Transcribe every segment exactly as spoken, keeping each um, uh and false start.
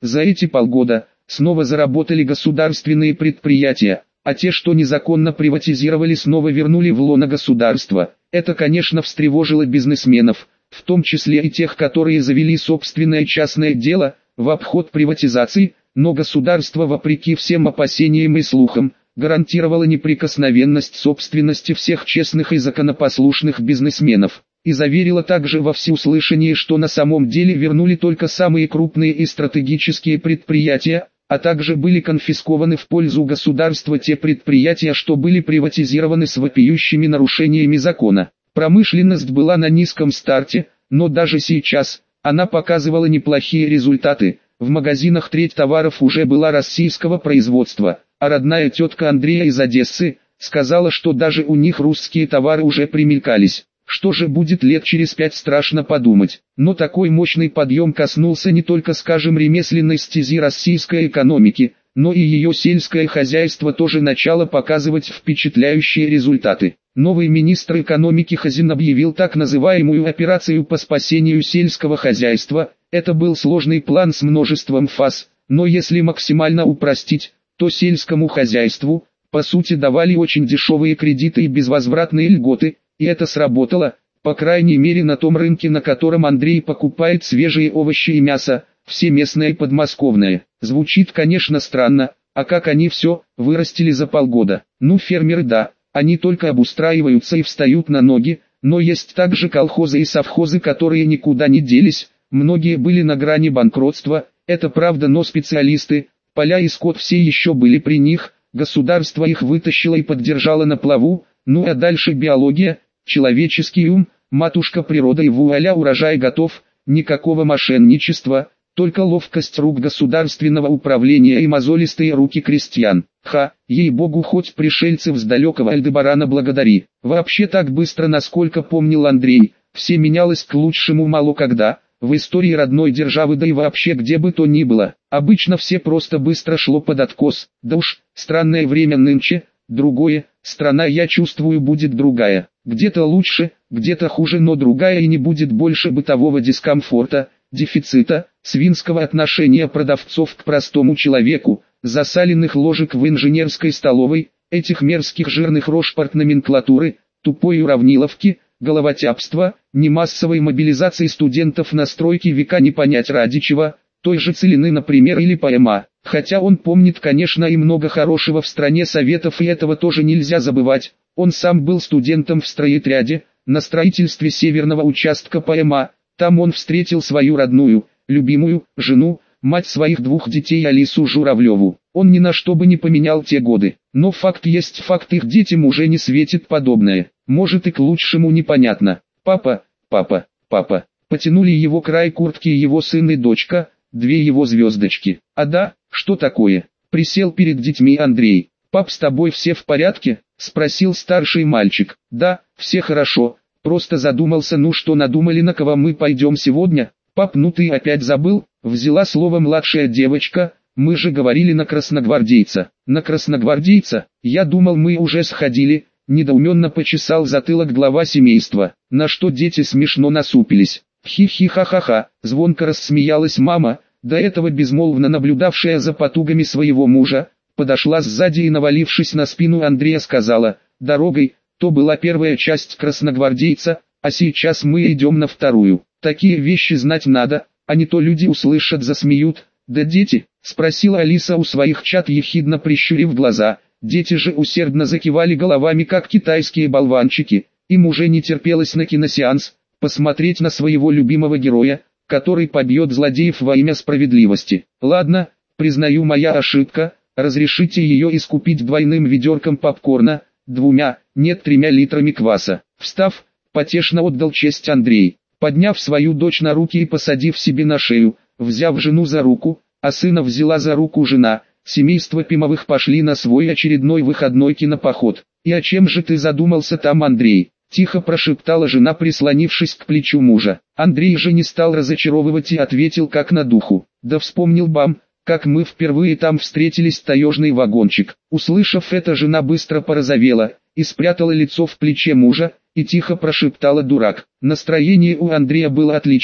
За эти полгода снова заработали государственные предприятия, а те, что незаконно приватизировали, снова вернули в лоно государства. Это, конечно, встревожило бизнесменов, в том числе и тех, которые завели собственное частное дело в обход приватизации, но государство, вопреки всем опасениям и слухам, гарантировало неприкосновенность собственности всех честных и законопослушных бизнесменов, и заверило также во всеуслышание, что на самом деле вернули только самые крупные и стратегические предприятия, а также были конфискованы в пользу государства те предприятия, что были приватизированы с вопиющими нарушениями закона. Промышленность была на низком старте, но даже сейчас она показывала неплохие результаты. В магазинах треть товаров уже была российского производства, а родная тетка Андрея из Одессы сказала, что даже у них русские товары уже примелькались. Что же будет лет через пять, страшно подумать. Но такой мощный подъем коснулся не только, скажем, ремесленной стези российской экономики, но и ее сельское хозяйство тоже начало показывать впечатляющие результаты. Новый министр экономики Хазин объявил так называемую операцию по спасению сельского хозяйства. Это был сложный план с множеством фаз, но если максимально упростить, то сельскому хозяйству, по сути, давали очень дешевые кредиты и безвозвратные льготы, и это сработало, по крайней мере на том рынке, на котором Андрей покупает свежие овощи и мясо, все местное и подмосковное. Звучит, конечно, странно, а как они все вырастили за полгода? Ну, фермеры, да, они только обустраиваются и встают на ноги, но есть также колхозы и совхозы, которые никуда не делись, многие были на грани банкротства, это правда, но специалисты, поля и скот все еще были при них, государство их вытащило и поддержало на плаву, ну а дальше биология, человеческий ум, матушка природа и вуаля, урожай готов, никакого мошенничества, только ловкость рук государственного управления и мозолистые руки крестьян. Ха, ей-богу, хоть пришельцев с далекого Альдебарана благодари. Вообще так быстро, насколько помнил Андрей, все менялось к лучшему мало когда, в истории родной державы, да и вообще где бы то ни было. Обычно все просто быстро шло под откос, да уж, странное время нынче, другое, страна, я чувствую, будет другая. Где-то лучше, где-то хуже, но другая, и не будет больше бытового дискомфорта, дефицита, свинского отношения продавцов к простому человеку, засаленных ложек в инженерской столовой, этих мерзких жирных рожпорт номенклатуры, тупой уравниловки, головотяпства, немассовой мобилизации студентов на стройке века не понять ради чего, той же Целины, например, или ПМА. Хотя он помнит, конечно, и много хорошего в стране советов, и этого тоже нельзя забывать. Он сам был студентом в стройотряде, на строительстве северного участка ПМА. Там он встретил свою родную, любимую, жену, мать своих двух детей Алису Журавлеву. Он ни на что бы не поменял те годы. Но факт есть факт, их детям уже не светит подобное. Может, и к лучшему, непонятно. Папа, папа, папа. Потянули его край куртки его сын и дочка, две его звездочки. А да, что такое? Присел перед детьми Андрей. Пап, с тобой все в порядке? Спросил старший мальчик. Да, все хорошо. Просто задумался, ну что надумали, на кого мы пойдем сегодня? Пап, ну ты опять забыл? Взяла слово младшая девочка. Мы же говорили на красногвардейца. На красногвардейца? Я думал, мы уже сходили. Недоуменно почесал затылок глава семейства, на что дети смешно насупились. Хи-хи-ха-ха-ха, звонко рассмеялась мама, до этого безмолвно наблюдавшая за потугами своего мужа, подошла сзади и, навалившись на спину Андрея, сказала: «Дорогой, то была первая часть красногвардейца, а сейчас мы идем на вторую. Такие вещи знать надо, а не то люди услышат, засмеют». «Да дети?» — спросила Алиса у своих чад, ехидно прищурив глаза. Дети же усердно закивали головами, как китайские болванчики. Им уже не терпелось на киносеанс, посмотреть на своего любимого героя, который побьет злодеев во имя справедливости. «Ладно, признаю, моя ошибка, разрешите ее искупить двойным ведерком попкорна, двумя, нет, тремя литрами кваса». Встав, потешно отдал честь Андрей. Подняв свою дочь на руки и посадив себе на шею, взяв жену за руку, а сына взяла за руку жена, семейство Пимовых пошли на свой очередной выходной кинопоход. «И о чем же ты задумался там, Андрей?» — тихо прошептала жена, прислонившись к плечу мужа. Андрей же не стал разочаровывать и ответил как на духу. «Да вспомнил бам, как мы впервые там встретились, таежный вагончик». Услышав это, жена быстро порозовела и спрятала лицо в плече мужа, и тихо прошептала: «Дурак». Настроение у Андрея было отличным,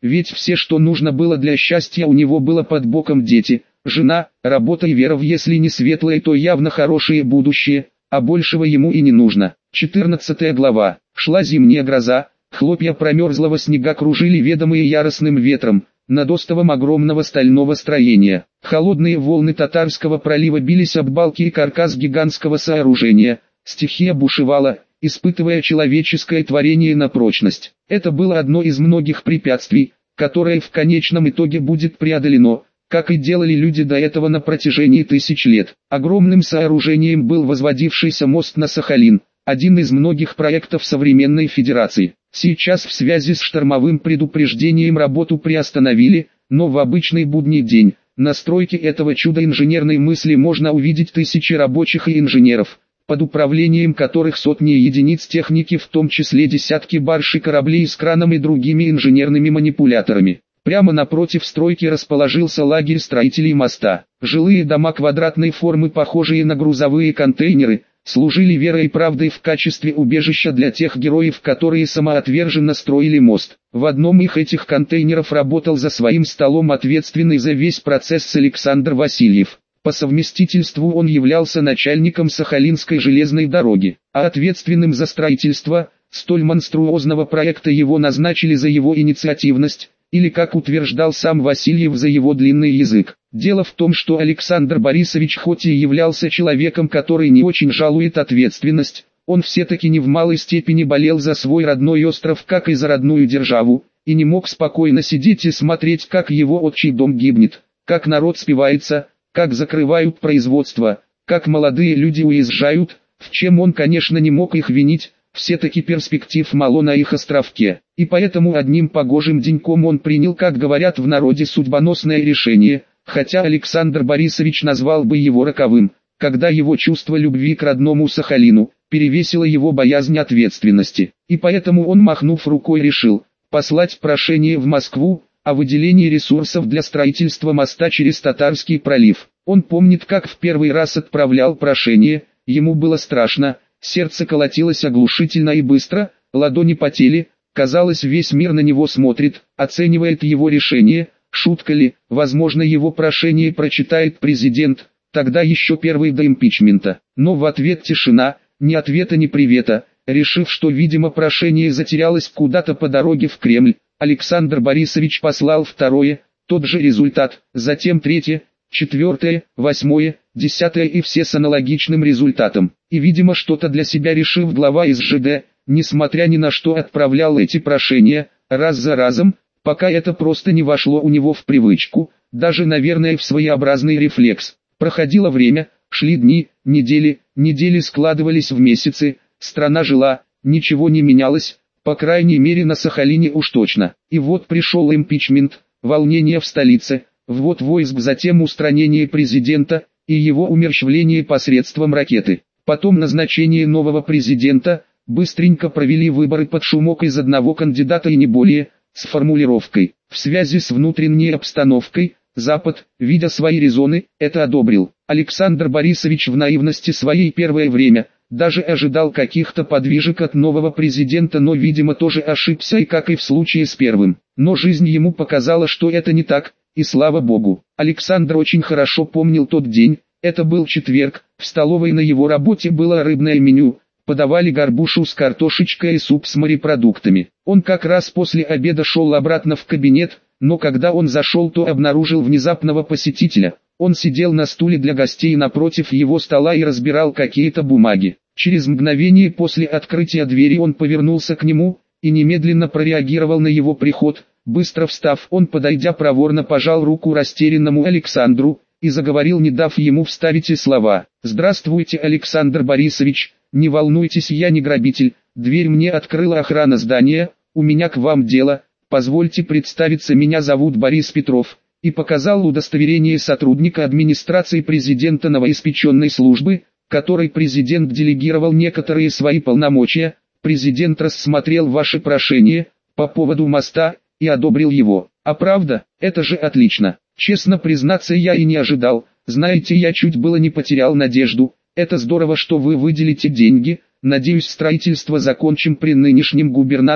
ведь все, что нужно было для счастья, у него было под боком: дети, жена, работа и вера в, если не светлое, то явно хорошее будущее, а большего ему и не нужно. четырнадцатая глава. Шла зимняя гроза, хлопья промерзлого снега кружили ведомые яростным ветром над остовом огромного стального строения. Холодные волны Татарского пролива бились об балки и каркас гигантского сооружения. Стихия бушевала, испытывая человеческое творение на прочность. Это было одно из многих препятствий, которое в конечном итоге будет преодолено, как и делали люди до этого на протяжении тысяч лет. Огромным сооружением был возводившийся мост на Сахалин, один из многих проектов современной федерации. Сейчас в связи с штормовым предупреждением работу приостановили, но в обычный будний день на стройке этого чуда инженерной мысли можно увидеть тысячи рабочих и инженеров, под управлением которых сотни единиц техники, в том числе десятки барж и кораблей с краном и другими инженерными манипуляторами. Прямо напротив стройки расположился лагерь строителей моста. Жилые дома квадратной формы, похожие на грузовые контейнеры, служили верой и правдой в качестве убежища для тех героев, которые самоотверженно строили мост. В одном их этих контейнеров работал за своим столом ответственный за весь процесс Александр Васильев. По совместительству он являлся начальником Сахалинской железной дороги, а ответственным за строительство столь монструозного проекта его назначили за его инициативность, или, как утверждал сам Васильев, за его длинный язык. Дело в том, что Александр Борисович хоть и являлся человеком, который не очень жалует ответственность, он все-таки не в малой степени болел за свой родной остров, как и за родную державу, и не мог спокойно сидеть и смотреть, как его отчий дом гибнет, как народ спивается, как закрывают производство, как молодые люди уезжают, в чем он, конечно, не мог их винить. Все-таки перспектив мало на их островке, и поэтому одним погожим деньком он принял, как говорят в народе, судьбоносное решение, хотя Александр Борисович назвал бы его роковым, когда его чувство любви к родному Сахалину перевесило его боязнь ответственности, и поэтому он, махнув рукой, решил послать прошение в Москву о выделении ресурсов для строительства моста через Татарский пролив. Он помнит, как в первый раз отправлял прошение, ему было страшно. Сердце колотилось оглушительно и быстро, ладони потели, казалось, весь мир на него смотрит, оценивает его решение, шутка ли, возможно, его прошение прочитает президент, тогда еще первый до импичмента. Но в ответ тишина, ни ответа, ни привета. Решив, что, видимо, прошение затерялось куда-то по дороге в Кремль, Александр Борисович послал второе, тот же результат, затем третье, четвертое, восьмое, десятое и все с аналогичным результатом. И, видимо, что-то для себя решив, глава эс жэ дэ, несмотря ни на что, отправлял эти прошения, раз за разом, пока это просто не вошло у него в привычку, даже, наверное, в своеобразный рефлекс. Проходило время, шли дни, недели, недели складывались в месяцы, страна жила, ничего не менялось, по крайней мере на Сахалине уж точно. И вот пришел импичмент, волнение в столице, ввод войск, затем устранение президента и его умерщвление посредством ракеты. Потом назначение нового президента, быстренько провели выборы под шумок из одного кандидата и не более, с формулировкой: в связи с внутренней обстановкой, Запад, видя свои резоны, это одобрил. Александр Борисович в наивности своей первое время даже ожидал каких-то подвижек от нового президента, но, видимо, тоже ошибся, и как и в случае с первым. Но жизнь ему показала, что это не так, и слава богу. Александр очень хорошо помнил тот день, это был четверг, в столовой на его работе было рыбное меню, подавали горбушу с картошечкой и суп с морепродуктами. Он как раз после обеда шел обратно в кабинет, но когда он зашел, то обнаружил внезапного посетителя. Он сидел на стуле для гостей напротив его стола и разбирал какие-то бумаги. Через мгновение после открытия двери он повернулся к нему и немедленно прореагировал на его приход. Быстро встав, он, подойдя, проворно пожал руку растерянному Александру и заговорил, не дав ему вставить и слова. «Здравствуйте, Александр Борисович, не волнуйтесь, я не грабитель, дверь мне открыла охрана здания, у меня к вам дело, позвольте представиться, меня зовут Борис Петров», и показал удостоверение сотрудника администрации президента новоиспеченной службы, которой президент делегировал некоторые свои полномочия. Президент рассмотрел ваше прошение по поводу моста и одобрил его. А правда, это же отлично. Честно признаться, я и не ожидал. Знаете, я чуть было не потерял надежду. Это здорово, что вы выделите деньги. Надеюсь, строительство закончим при нынешнем губернаторе.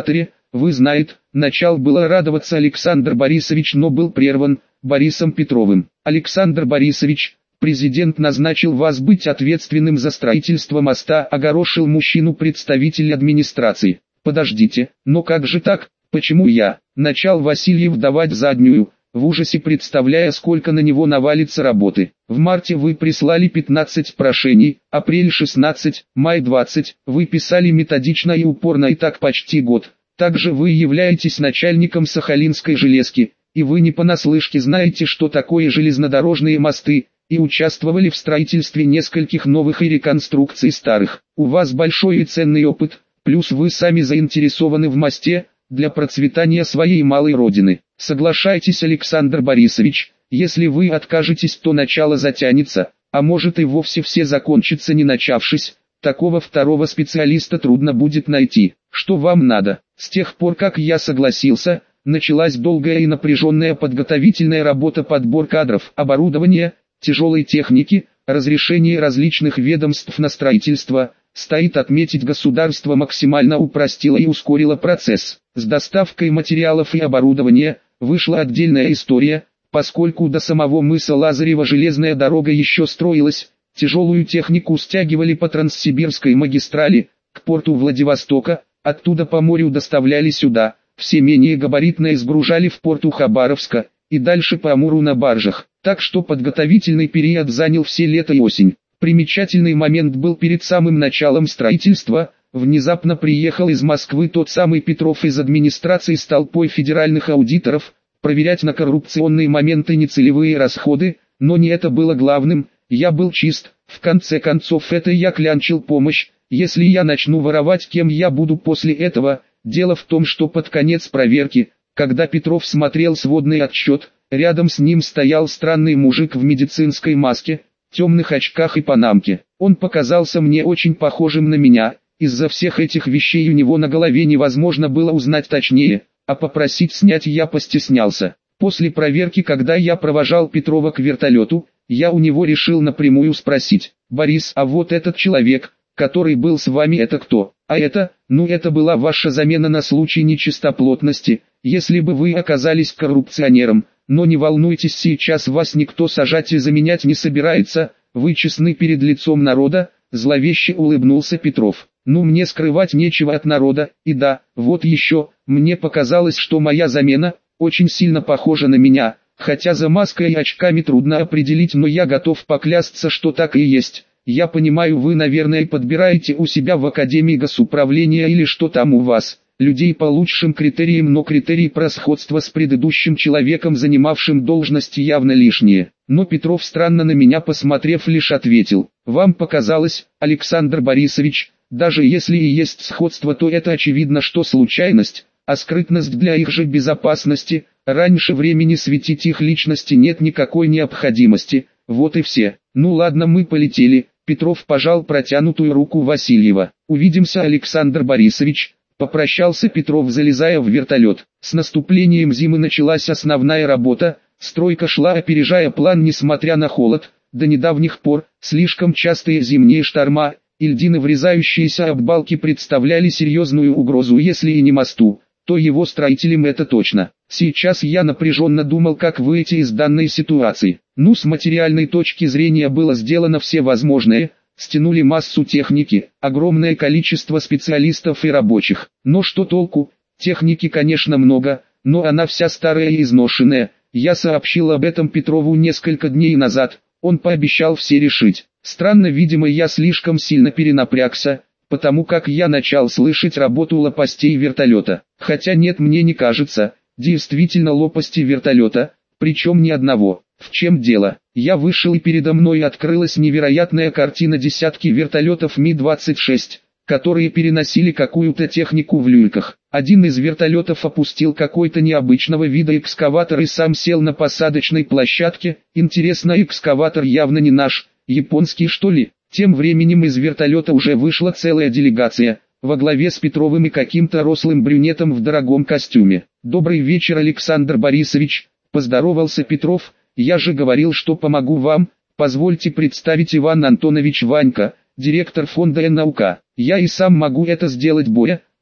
вы знаете, начал было радоваться Александр Борисович, но был прерван Борисом Петровым. Александр Борисович, президент назначил вас быть ответственным за строительство моста, огорошил мужчину представитель администрации. Подождите, но как же так, почему я? Начал Васильев давать заднюю, в ужасе представляя, сколько на него навалится работы. В марте вы прислали пятнадцать прошений, апрель шестнадцать, май двадцать, вы писали методично и упорно и так почти год. Также вы являетесь начальником Сахалинской железки, и вы не понаслышке знаете, что такое железнодорожные мосты, и участвовали в строительстве нескольких новых и реконструкций старых. У вас большой и ценный опыт, плюс вы сами заинтересованы в мосте, для процветания своей малой родины. Соглашайтесь, Александр Борисович, если вы откажетесь, то начало затянется, а может и вовсе все закончится не начавшись, такого второго специалиста трудно будет найти. Что вам надо? С тех пор, как я согласился, началась долгая и напряженная подготовительная работа, подбор кадров, оборудования, тяжелой техники, разрешение различных ведомств на строительство. Стоит отметить, государство максимально упростило и ускорило процесс. С доставкой материалов и оборудования вышла отдельная история, поскольку до самого мыса Лазарева железная дорога еще строилась, тяжелую технику стягивали по Транссибирской магистрали, к порту Владивостока, оттуда по морю доставляли сюда, все менее габаритные сгружали в порту Хабаровска, и дальше по Амуру на баржах, так что подготовительный период занял все лето и осень. Примечательный момент был перед самым началом строительства. Внезапно приехал из Москвы тот самый Петров из администрации с толпой федеральных аудиторов, проверять на коррупционные моменты нецелевые расходы, но не это было главным, я был чист, в конце концов это я клянчил помощь, если я начну воровать, кем я буду после этого? Дело в том, что под конец проверки, когда Петров смотрел сводный отчет, рядом с ним стоял странный мужик в медицинской маске, темных очках и панамке. Он показался мне очень похожим на меня, из-за всех этих вещей у него на голове невозможно было узнать точнее, а попросить снять я постеснялся. После проверки, когда я провожал Петрова к вертолету, я у него решил напрямую спросить: «Борис, а вот этот человек, который был с вами, это кто?» «А это, ну это была ваша замена на случай нечистоплотности, если бы вы оказались коррупционером. Но не волнуйтесь, сейчас вас никто сажать и заменять не собирается, вы честны перед лицом народа», зловеще улыбнулся Петров. «Ну мне скрывать нечего от народа, и да, вот еще, мне показалось, что моя замена очень сильно похожа на меня, хотя за маской и очками трудно определить, но я готов поклясться, что так и есть. Я понимаю, вы, наверное, подбираете у себя в Академии госуправления или что там у вас, людей по лучшим критериям, но критерии про сходство с предыдущим человеком, занимавшим должность, явно лишние». Но Петров, странно на меня посмотрев, лишь ответил: «Вам показалось, Александр Борисович, даже если и есть сходство, то это очевидно, что случайность, а скрытность для их же безопасности, раньше времени светить их личности нет никакой необходимости, вот и все. Ну ладно, мы полетели». Петров пожал протянутую руку Васильева. «Увидимся, Александр Борисович». Попрощался Петров, залезая в вертолет. С наступлением зимы началась основная работа, стройка шла опережая план, несмотря на холод. До недавних пор, слишком частые зимние шторма и льдины, врезающиеся об балки, представляли серьезную угрозу, если и не мосту, то его строителям, это точно. Сейчас я напряженно думал, как выйти из данной ситуации. Ну, с материальной точки зрения было сделано все возможное. Стянули массу техники, огромное количество специалистов и рабочих. Но что толку? Техники, конечно, много, но она вся старая и изношенная. Я сообщил об этом Петрову несколько дней назад, он пообещал все решить. Странно, видимо, я слишком сильно перенапрягся, потому как я начал слышать работу лопастей вертолета. Хотя нет, мне не кажется, действительно лопасти вертолета, причем ни одного. В чем дело? Я вышел, и передо мной открылась невероятная картина: десятки вертолетов Ми двадцать шесть, которые переносили какую-то технику в люльках. Один из вертолетов опустил какой-то необычного вида экскаватор и сам сел на посадочной площадке. Интересно, экскаватор явно не наш, японский что ли? Тем временем из вертолета уже вышла целая делегация, во главе с Петровым и каким-то рослым брюнетом в дорогом костюме. «Добрый вечер, Александр Борисович», — поздоровался Петров. «Я же говорил, что помогу вам. Позвольте представить, Иван Антонович Ванька, директор фонда «Н-наука». Я и сам могу это сделать, Боя», —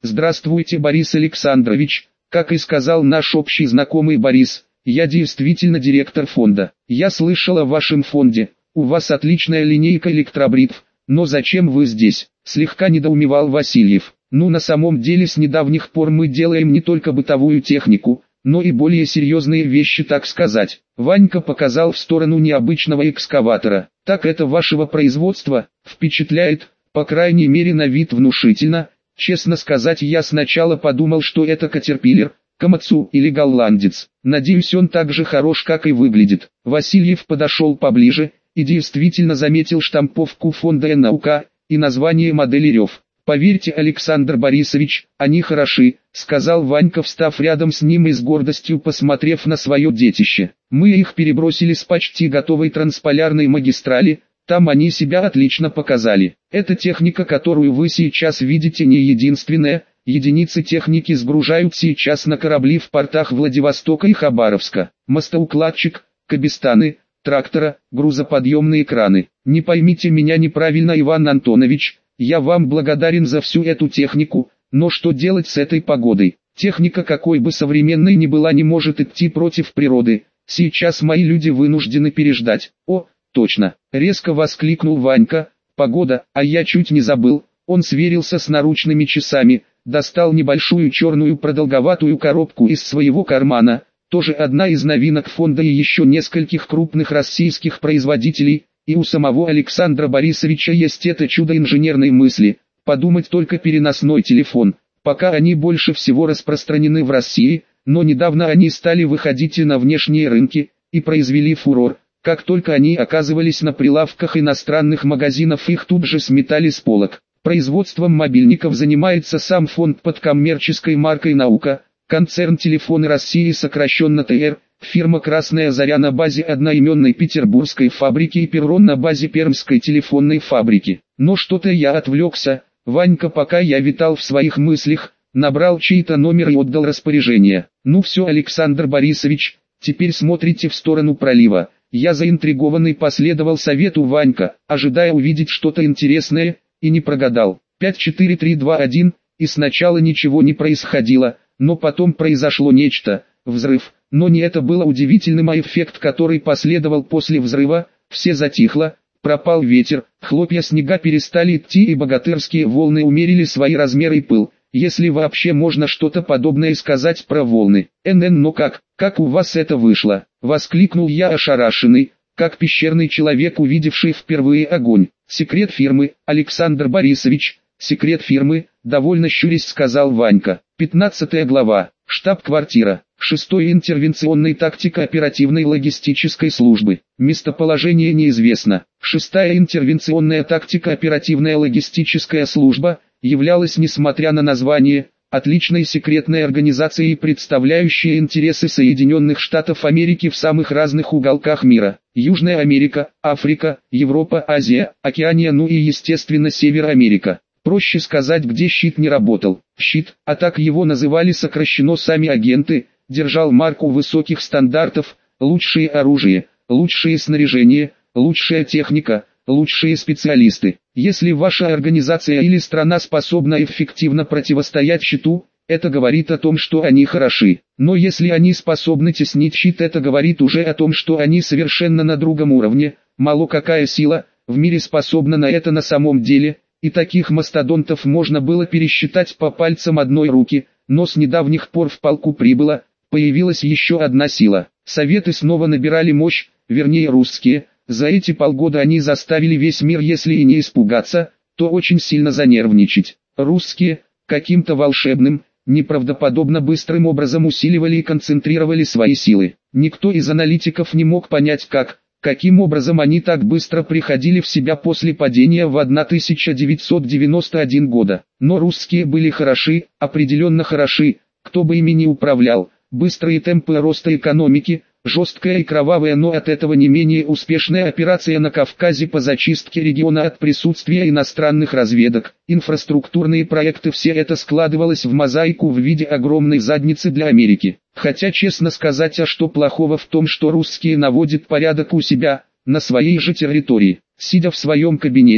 Здравствуйте, Борис Александрович, как и сказал наш общий знакомый Борис, я действительно директор фонда. Я слышал о вашем фонде, у вас отличная линейка электробритв, но зачем вы здесь? Слегка недоумевал Васильев. Ну на самом деле с недавних пор мы делаем не только бытовую технику, но и более серьезные вещи, так сказать. Ванька показал в сторону необычного экскаватора. Так это вашего производства? Впечатляет, по крайней мере на вид внушительно. Честно сказать, я сначала подумал, что это Caterpillar, Komatsu или голландец. Надеюсь, он так же хорош, как и выглядит. Васильев подошел поближе и действительно заметил штамповку фонда эн эй у ка и название модели РЕВ. «Поверьте, Александр Борисович, они хороши», — сказал Ванька, встав рядом с ним и с гордостью посмотрев на свое детище. «Мы их перебросили с почти готовой трансполярной магистрали, там они себя отлично показали. Эта техника, которую вы сейчас видите, не единственная, единицы техники сгружают сейчас на корабли в портах Владивостока и Хабаровска. Мостоукладчик, кабестаны, трактора, грузоподъемные краны. Не поймите меня неправильно, Иван Антонович, я вам благодарен за всю эту технику, но что делать с этой погодой? Техника, какой бы современной ни была, не может идти против природы. Сейчас мои люди вынуждены переждать». «О, точно!» — резко воскликнул Ванька. «Погода, а я чуть не забыл». Он сверился с наручными часами, достал небольшую черную продолговатую коробку из своего кармана, тоже одна из новинок фонда и еще нескольких крупных российских производителей. И у самого Александра Борисовича есть это чудо инженерной мысли, подумать только, переносной телефон. Пока они больше всего распространены в России, но недавно они стали выходить и на внешние рынки, и произвели фурор. Как только они оказывались на прилавках иностранных магазинов, их тут же сметали с полок. Производством мобильников занимается сам фонд под коммерческой маркой «Наука», концерн «Телефоны России», сокращенно тэ эр, фирма «Красная Заря» на базе одноименной петербургской фабрики и «Перрон» на базе пермской телефонной фабрики. Но что-то я отвлекся. Ванька, пока я витал в своих мыслях, набрал чей-то номер и отдал распоряжение. «Ну все, Александр Борисович, теперь смотрите в сторону пролива». Я заинтригованный последовал совету Ванька, ожидая увидеть что-то интересное, и не прогадал. пять четыре три два один, и сначала ничего не происходило, но потом произошло нечто, взрыв. Но не это было удивительным, а эффект, который последовал после взрыва. Все затихло, пропал ветер, хлопья снега перестали идти и богатырские волны умерили свои размеры и пыл. Если вообще можно что-то подобное сказать про волны. «эн-эн, но как, как у вас это вышло?» — воскликнул я ошарашенный, как пещерный человек, увидевший впервые огонь. «Секрет фирмы, Александр Борисович, секрет фирмы», — довольно щурясь сказал Ванька. пятнадцатая глава. Штаб-квартира. шестой интервенционной тактика оперативной логистической службы. Местоположение неизвестно. Шестая интервенционная тактика оперативная логистическая служба являлась, несмотря на название, отличной секретной организацией, представляющей интересы Соединенных Штатов Америки в самых разных уголках мира. Южная Америка, Африка, Европа, Азия, Океания, ну и естественно Север Америка. Проще сказать, где щит не работал. Щит, а так его называли сокращенно сами агенты, держал марку высоких стандартов, лучшее оружие, лучшее снаряжение, лучшая техника, лучшие специалисты. Если ваша организация или страна способна эффективно противостоять щиту, это говорит о том, что они хороши. Но если они способны теснить щит, это говорит уже о том, что они совершенно на другом уровне. Мало какая сила в мире способна на это на самом деле, и таких мастодонтов можно было пересчитать по пальцам одной руки, но с недавних пор в полку прибыла, появилась еще одна сила. Советы снова набирали мощь, вернее русские. За эти полгода они заставили весь мир, если и не испугаться, то очень сильно занервничать. Русские, каким-то волшебным, неправдоподобно быстрым образом усиливали и концентрировали свои силы. Никто из аналитиков не мог понять, как, каким образом они так быстро приходили в себя после падения в тысяча девятьсот девяносто первого года. Но русские были хороши, определенно хороши, кто бы ими ни управлял. Быстрые темпы роста экономики, жесткая и кровавая, но от этого не менее успешная операция на Кавказе по зачистке региона от присутствия иностранных разведок, инфраструктурные проекты — все это складывалось в мозаику в виде огромной задницы для Америки. Хотя, честно сказать, а что плохого в том, что русские наводят порядок у себя, на своей же территории? Сидя в своем кабинете,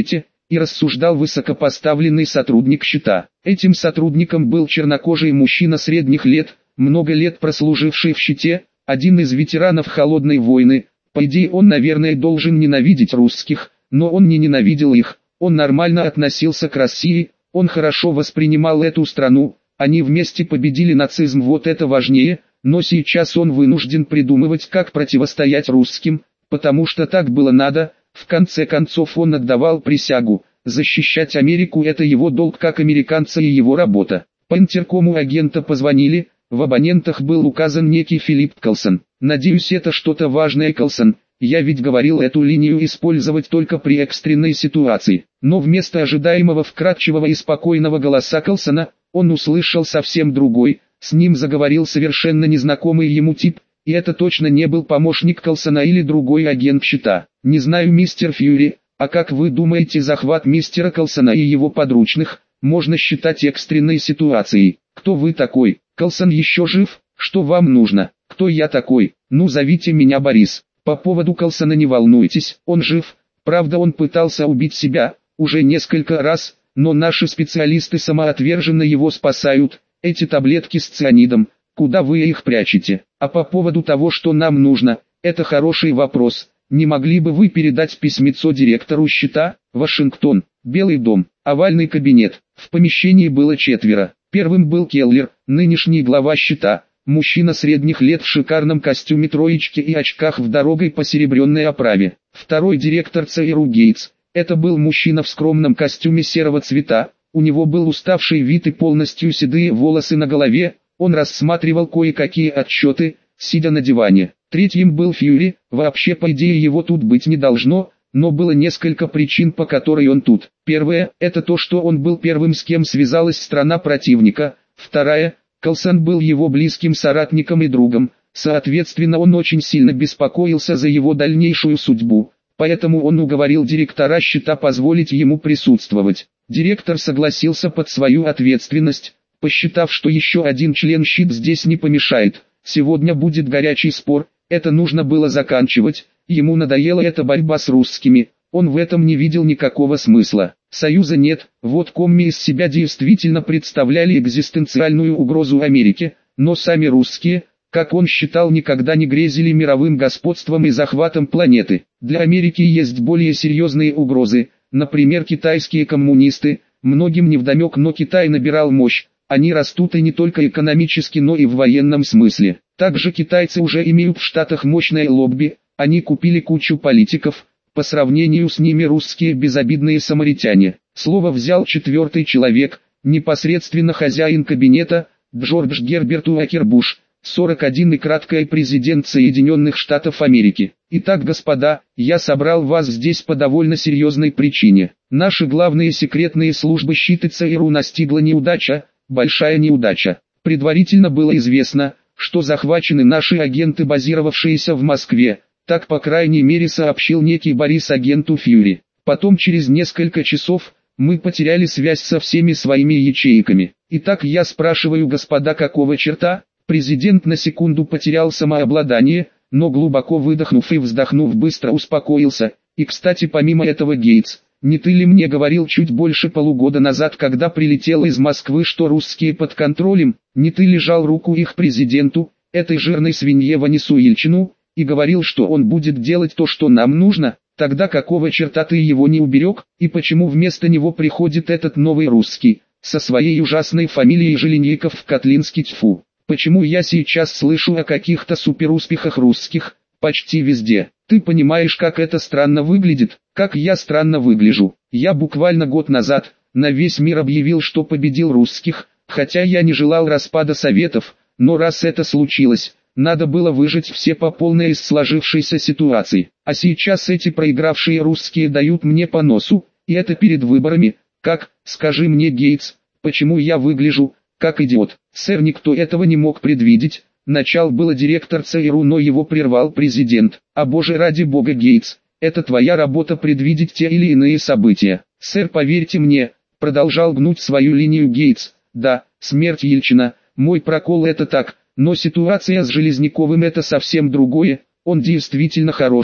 и рассуждал высокопоставленный сотрудник ЩИТа. Этим сотрудником был чернокожий мужчина средних лет, много лет прослуживший в ЩИТе, один из ветеранов Холодной войны. По идее он, наверное, должен ненавидеть русских, но он не ненавидел их, он нормально относился к России, он хорошо воспринимал эту страну, они вместе победили нацизм, вот это важнее, но сейчас он вынужден придумывать, как противостоять русским, потому что так было надо, в конце концов он отдавал присягу, защищать Америку это его долг как американца и его работа. По интеркому агента позвонили, в абонентах был указан некий Филипп Колсон. Надеюсь, это что-то важное, Колсон. Я ведь говорил эту линию использовать только при экстренной ситуации. Но вместо ожидаемого вкрадчивого и спокойного голоса Колсона, он услышал совсем другой. С ним заговорил совершенно незнакомый ему тип, и это точно не был помощник Колсона или другой агент ЩИТа. Не знаю, мистер Фьюри, а как вы думаете, захват мистера Колсона и его подручных можно считать экстренной ситуацией? Кто вы такой? Колсон еще жив? Что вам нужно? Кто я такой? Ну, зовите меня Борис. По поводу Колсона не волнуйтесь, он жив. Правда, он пытался убить себя, уже несколько раз, но наши специалисты самоотверженно его спасают. Эти таблетки с цианидом, куда вы их прячете? А по поводу того, что нам нужно, это хороший вопрос. Не могли бы вы передать письмецо директору ЩИТа? Вашингтон, Белый дом, овальный кабинет. В помещении было четверо. Первым был Келлер, нынешний глава ЩИТа, мужчина средних лет в шикарном костюме троечки и очках в дорогой посеребренной оправе. Второй директор ЦРУ Гейтс. Это был мужчина в скромном костюме серого цвета, у него был уставший вид и полностью седые волосы на голове, он рассматривал кое-какие отчеты, сидя на диване. Третьим был Фьюри, вообще по идее его тут быть не должно, но было несколько причин, по которой он тут. Первое, это то, что он был первым, с кем связалась страна противника. Вторая, Колсон был его близким соратником и другом, соответственно он очень сильно беспокоился за его дальнейшую судьбу, поэтому он уговорил директора ЩИТа позволить ему присутствовать. Директор согласился под свою ответственность, посчитав, что еще один член ЩИТ здесь не помешает. Сегодня будет горячий спор, это нужно было заканчивать, ему надоела эта борьба с русскими, он в этом не видел никакого смысла. Союза нет, вот комми из себя действительно представляли экзистенциальную угрозу Америке, но сами русские, как он считал, никогда не грезили мировым господством и захватом планеты. Для Америки есть более серьезные угрозы, например китайские коммунисты, многим невдомек, но Китай набирал мощь. Они растут и не только экономически, но и в военном смысле. Также китайцы уже имеют в Штатах мощное лобби, они купили кучу политиков, по сравнению с ними русские безобидные самаритяне. Слово взял четвертый человек, непосредственно хозяин кабинета, Джордж Герберт Уокер Буш, сорок один и краткое президент Соединенных Штатов Америки. Итак, господа, я собрал вас здесь по довольно серьезной причине. Наши главные секретные службы ЩИТ и ЦРУ настигла неудача, большая неудача. Предварительно было известно, что захвачены наши агенты, базировавшиеся в Москве, так по крайней мере сообщил некий Борис агенту Фьюри. Потом через несколько часов, мы потеряли связь со всеми своими ячейками. Итак, я спрашиваю, господа, какого черта? Президент на секунду потерял самообладание, но глубоко выдохнув и вздохнув быстро успокоился. И кстати, помимо этого, Гейтс, не ты ли мне говорил чуть больше полугода назад, когда прилетел из Москвы, что русские под контролем? Не ты ли жал руку их президенту, этой жирной свинье Ванису Ильчину, и говорил, что он будет делать то, что нам нужно? Тогда какого черта ты его не уберег, и почему вместо него приходит этот новый русский, со своей ужасной фамилией Желенников-Котлинский, тьфу? Почему я сейчас слышу о каких-то суперуспехах русских, почти везде? Ты понимаешь, как это странно выглядит, как я странно выгляжу? Я буквально год назад, на весь мир объявил, что победил русских, хотя я не желал распада Советов, но раз это случилось, надо было выжать все по полной из сложившейся ситуации. А сейчас эти проигравшие русские дают мне по носу, и это перед выборами. Как, скажи мне, Гейтс, почему я выгляжу как идиот? Сэр, никто этого не мог предвидеть. Начал было директор ЦРУ, но его прервал президент. А боже, ради бога, Гейтс, это твоя работа предвидеть те или иные события. Сэр, поверьте мне, продолжал гнуть свою линию Гейтс. Да, смерть Ельчина, мой прокол, это так, но ситуация с Железняковым это совсем другое. Он действительно хорош,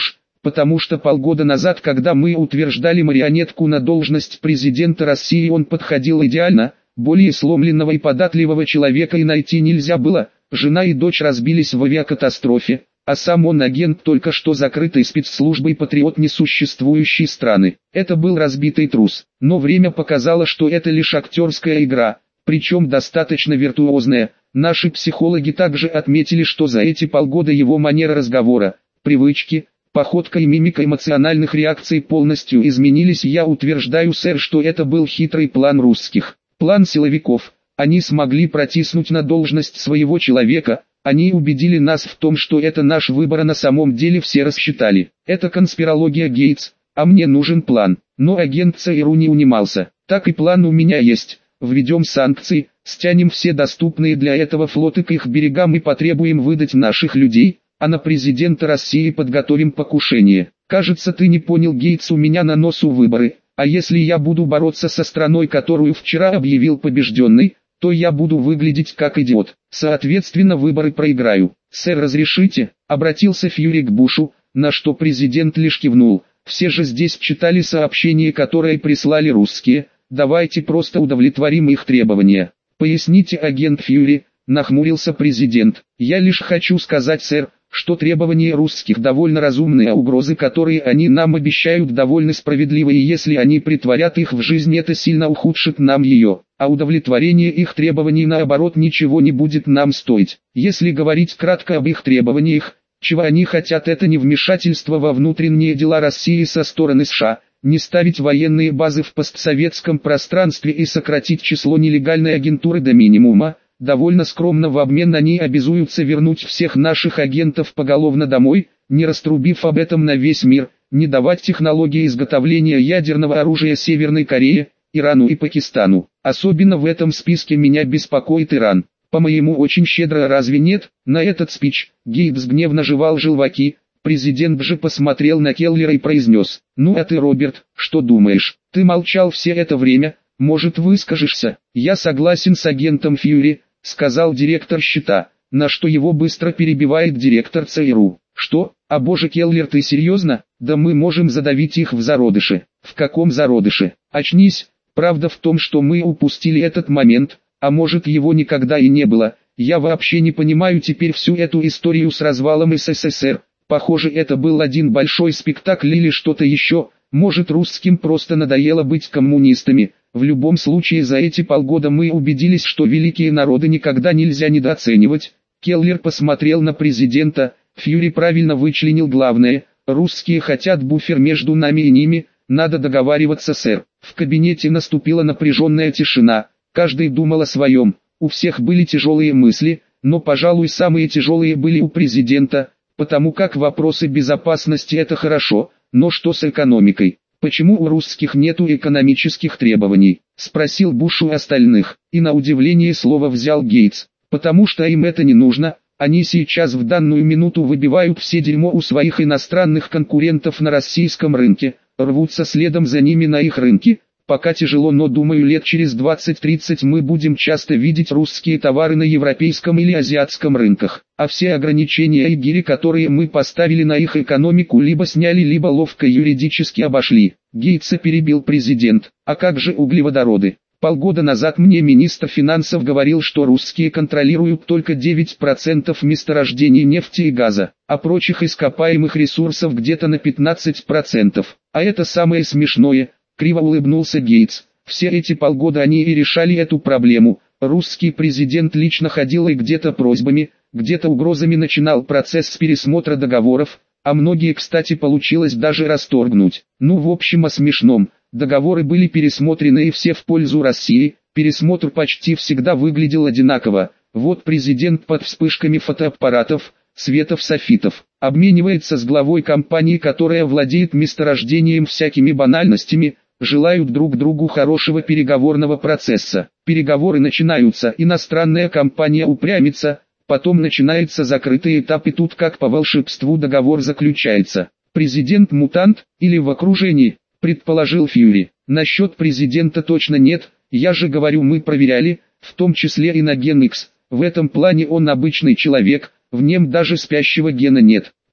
потому что полгода назад, когда мы утверждали марионетку на должность президента России, он подходил идеально, более сломленного и податливого человека и найти нельзя было, жена и дочь разбились в авиакатастрофе, а сам он агент только что закрытой спецслужбой патриот несуществующей страны. Это был разбитый трус, но время показало, что это лишь актерская игра, причем достаточно виртуозная. Наши психологи также отметили, что за эти полгода его манера разговора, привычки, походка и мимика эмоциональных реакций полностью изменились. Я утверждаю, сэр, что это был хитрый план русских. План силовиков. Они смогли протиснуть на должность своего человека. Они убедили нас в том, что это наш выбор, а на самом деле все рассчитали. Это конспирология, Гейтс, а мне нужен план. Но агент ЦРУ не унимался. Так и план у меня есть. Введем санкции, стянем все доступные для этого флоты к их берегам и потребуем выдать наших людей, а на президента России подготовим покушение. Кажется, ты не понял, Гейтс, у меня на носу выборы, а если я буду бороться со страной, которую вчера объявил побежденной, то я буду выглядеть как идиот. Соответственно, выборы проиграю. Сэр, разрешите? Обратился Фьюри к Бушу, на что президент лишь кивнул. Все же здесь читали сообщение, которое прислали русские. Давайте просто удовлетворим их требования. Поясните, агент Фьюри, нахмурился президент. Я лишь хочу сказать, сэр, что требования русских довольно разумные, а угрозы, которые они нам обещают, довольно справедливы, и если они притворят их в жизнь, это сильно ухудшит нам ее, а удовлетворение их требований наоборот ничего не будет нам стоить. Если говорить кратко об их требованиях, чего они хотят, это не вмешательство во внутренние дела России со стороны США, не ставить военные базы в постсоветском пространстве и сократить число нелегальной агентуры до минимума. Довольно скромно в обмен они обязуются вернуть всех наших агентов поголовно домой, не раструбив об этом на весь мир, не давать технологии изготовления ядерного оружия Северной Корее, Ирану и Пакистану. Особенно в этом списке меня беспокоит Иран. По-моему, очень щедро, разве нет? На этот спич Гейтс гневно жевал желваки. Президент же посмотрел на Келлера и произнес: «Ну а ты, Роберт, что думаешь? Ты молчал все это время, может, выскажешься?» «Я согласен с агентом Фьюри», — сказал директор счета, на что его быстро перебивает директор ЦРУ. «Что? А боже, Келлер, ты серьезно? Да мы можем задавить их в зародыше». «В каком зародыше? Очнись, правда в том, что мы упустили этот момент, а может, его никогда и не было. Я вообще не понимаю теперь всю эту историю с развалом СССР. Похоже, это был один большой спектакль или что-то еще. Может, русским просто надоело быть коммунистами. В любом случае, за эти полгода мы убедились, что великие народы никогда нельзя недооценивать». Келлер посмотрел на президента. Фьюри правильно вычленил главное: русские хотят буфер между нами и ними, надо договариваться, сэр. В кабинете наступила напряженная тишина, каждый думал о своем, у всех были тяжелые мысли, но, пожалуй, самые тяжелые были у президента, потому как вопросы безопасности — это хорошо, но что с экономикой? «Почему у русских нету экономических требований?» — спросил Буш у остальных, и на удивление слово взял Гейтс. «Потому что им это не нужно, они сейчас в данную минуту выбивают все дерьмо у своих иностранных конкурентов на российском рынке, рвутся следом за ними на их рынке. Пока тяжело, но думаю, лет через двадцать-тридцать мы будем часто видеть русские товары на европейском или азиатском рынках, а все ограничения и гири, которые мы поставили на их экономику, либо сняли, либо ловко юридически обошли». Гейтса перебил президент. «А как же углеводороды? Полгода назад мне министр финансов говорил, что русские контролируют только девять процентов месторождений нефти и газа, а прочих ископаемых ресурсов где-то на пятнадцать процентов. А это самое смешное». Криво улыбнулся Гейтс. «Все эти полгода они и решали эту проблему. Русский президент лично ходил и где-то просьбами, где-то угрозами начинал процесс пересмотра договоров, а многие, кстати, получилось даже расторгнуть. Ну, в общем, о смешном. Договоры были пересмотрены и все в пользу России. Пересмотр почти всегда выглядел одинаково. Вот президент под вспышками фотоаппаратов, светов, софитов, обменивается с главой компании, которая владеет месторождением, всякими банальностями, желают друг другу хорошего переговорного процесса. Переговоры начинаются, иностранная компания упрямится, потом начинается закрытый этап, и тут как по волшебству договор заключается. Президент-мутант, или в окружении, предположил Фьюри. Насчет президента точно нет, я же говорю, мы проверяли, в том числе и на ген Икс. В этом плане он обычный человек, в нем даже спящего гена нет.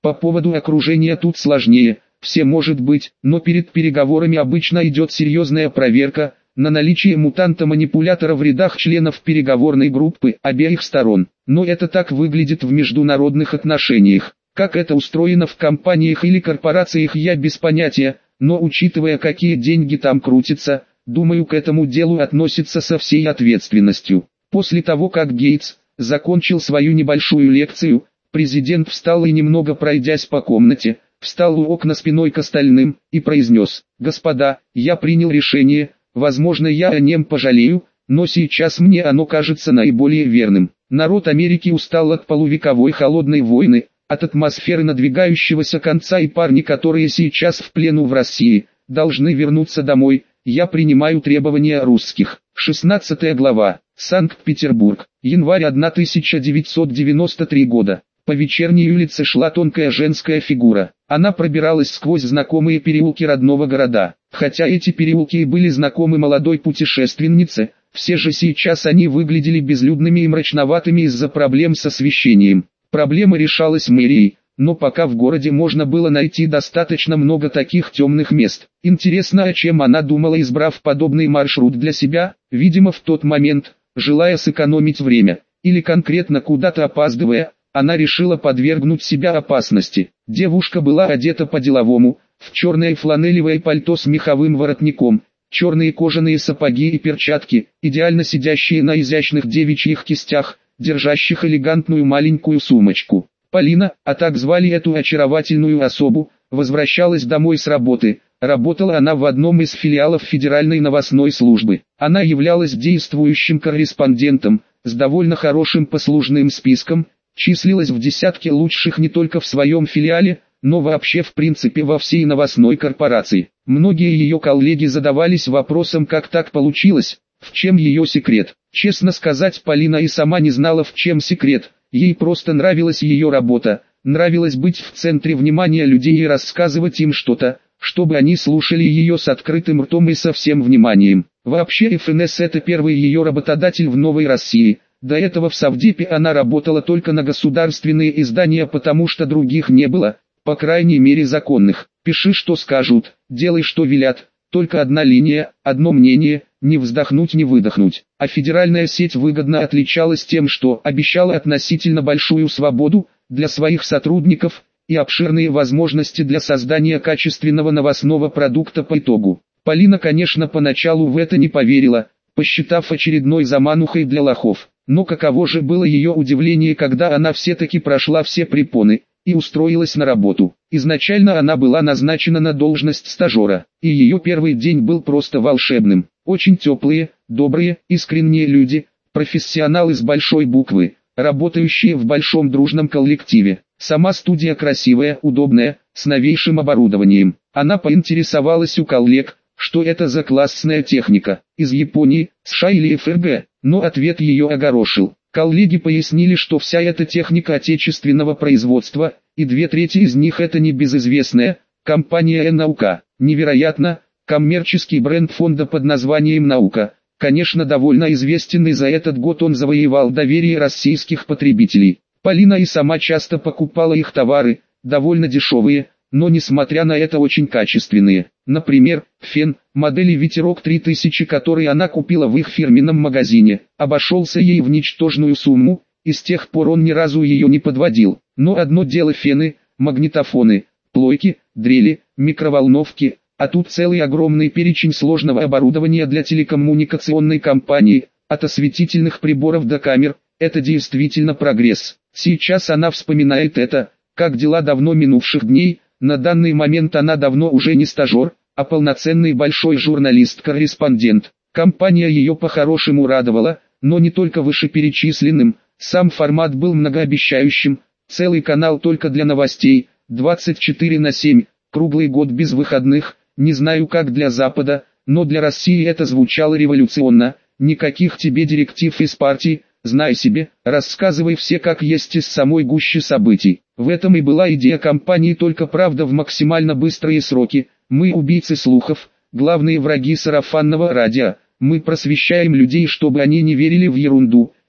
По поводу окружения тут сложнее, все может быть, но перед переговорами обычно идет серьезная проверка на наличие мутанта-манипулятора в рядах членов переговорной группы обеих сторон. Но это так выглядит в международных отношениях. Как это устроено в компаниях или корпорациях, я без понятия, но учитывая, какие деньги там крутятся, думаю, к этому делу относятся со всей ответственностью. После того, как Гейтс закончил свою небольшую лекцию, президент встал и, немного пройдясь по комнате, встал у окна спиной к остальным и произнес: «Господа, я принял решение, возможно, я о нем пожалею, но сейчас мне оно кажется наиболее верным. Народ Америки устал от полувековой холодной войны, от атмосферы надвигающегося конца, и парни, которые сейчас в плену в России, должны вернуться домой. Я принимаю требования русских». шестнадцатая глава. Санкт-Петербург. Январь тысяча девятьсот девяносто третьего года. По вечерней улице шла тонкая женская фигура. Она пробиралась сквозь знакомые переулки родного города. Хотя эти переулки и были знакомы молодой путешественнице, все же сейчас они выглядели безлюдными и мрачноватыми из-за проблем с освещением. Проблема решалась мэрией, но пока в городе можно было найти достаточно много таких темных мест. Интересно, о чем она думала, избрав подобный маршрут для себя, видимо в тот момент, желая сэкономить время, или конкретно куда-то опаздывая, она решила подвергнуть себя опасности. Девушка была одета по-деловому, в черное фланелевое пальто с меховым воротником, черные кожаные сапоги и перчатки, идеально сидящие на изящных девичьих кистях, держащих элегантную маленькую сумочку. Полина, а так звали эту очаровательную особу, возвращалась домой с работы. Работала она в одном из филиалов Федеральной новостной службы. Она являлась действующим корреспондентом, с довольно хорошим послужным списком, числилась в десятке лучших не только в своем филиале, но вообще в принципе во всей новостной корпорации. Многие ее коллеги задавались вопросом, как так получилось, в чем ее секрет. Честно сказать, Полина и сама не знала, в чем секрет. Ей просто нравилась ее работа, нравилось быть в центре внимания людей и рассказывать им что-то, чтобы они слушали ее с открытым ртом и со всем вниманием. Вообще эф эн эс это первый ее работодатель в Новой России. До этого в Совдепе она работала только на государственные издания, потому что других не было, по крайней мере законных. Пиши, что скажут, делай, что велят, только одна линия, одно мнение, не вздохнуть, не выдохнуть. А федеральная сеть выгодно отличалась тем, что обещала относительно большую свободу для своих сотрудников и обширные возможности для создания качественного новостного продукта по итогу. Полина, конечно, поначалу в это не поверила, посчитав очередной заманухой для лохов. Но каково же было ее удивление, когда она все-таки прошла все препоны и устроилась на работу. Изначально она была назначена на должность стажера, и ее первый день был просто волшебным. Очень теплые, добрые, искренние люди, профессионалы с большой буквы, работающие в большом дружном коллективе. Сама студия красивая, удобная, с новейшим оборудованием. Она поинтересовалась у коллег, что это за классная техника, из Японии, США или эф эр гэ, но ответ ее огорошил. Коллеги пояснили, что вся эта техника отечественного производства, и две трети из них это небезызвестная компания «Наука». Невероятно, коммерческий бренд фонда под названием «Наука». Конечно, довольно известен, и за этот год он завоевал доверие российских потребителей. Полина и сама часто покупала их товары, довольно дешевые, но несмотря на это очень качественные. Например, фен, модели «Ветерок три тысячи», который она купила в их фирменном магазине, обошелся ей в ничтожную сумму, и с тех пор он ни разу ее не подводил. Но одно дело фены, магнитофоны, плойки, дрели, микроволновки, а тут целый огромный перечень сложного оборудования для телекоммуникационной компании, от осветительных приборов до камер. Это действительно прогресс. Сейчас она вспоминает это, как дела давно минувших дней. На данный момент она давно уже не стажер, а полноценный большой журналист-корреспондент. Компания ее по-хорошему радовала, но не только вышеперечисленным. Сам формат был многообещающим, целый канал только для новостей, двадцать четыре на семь, круглый год без выходных. Не знаю, как для Запада, но для России это звучало революционно. Никаких тебе директив из партии, знай себе, рассказывай все как есть из самой гущи событий. В этом и была идея компании, только правда в максимально быстрые сроки. Мы убийцы слухов, главные враги сарафанного радио. Мы просвещаем людей, чтобы они не верили в ерунду,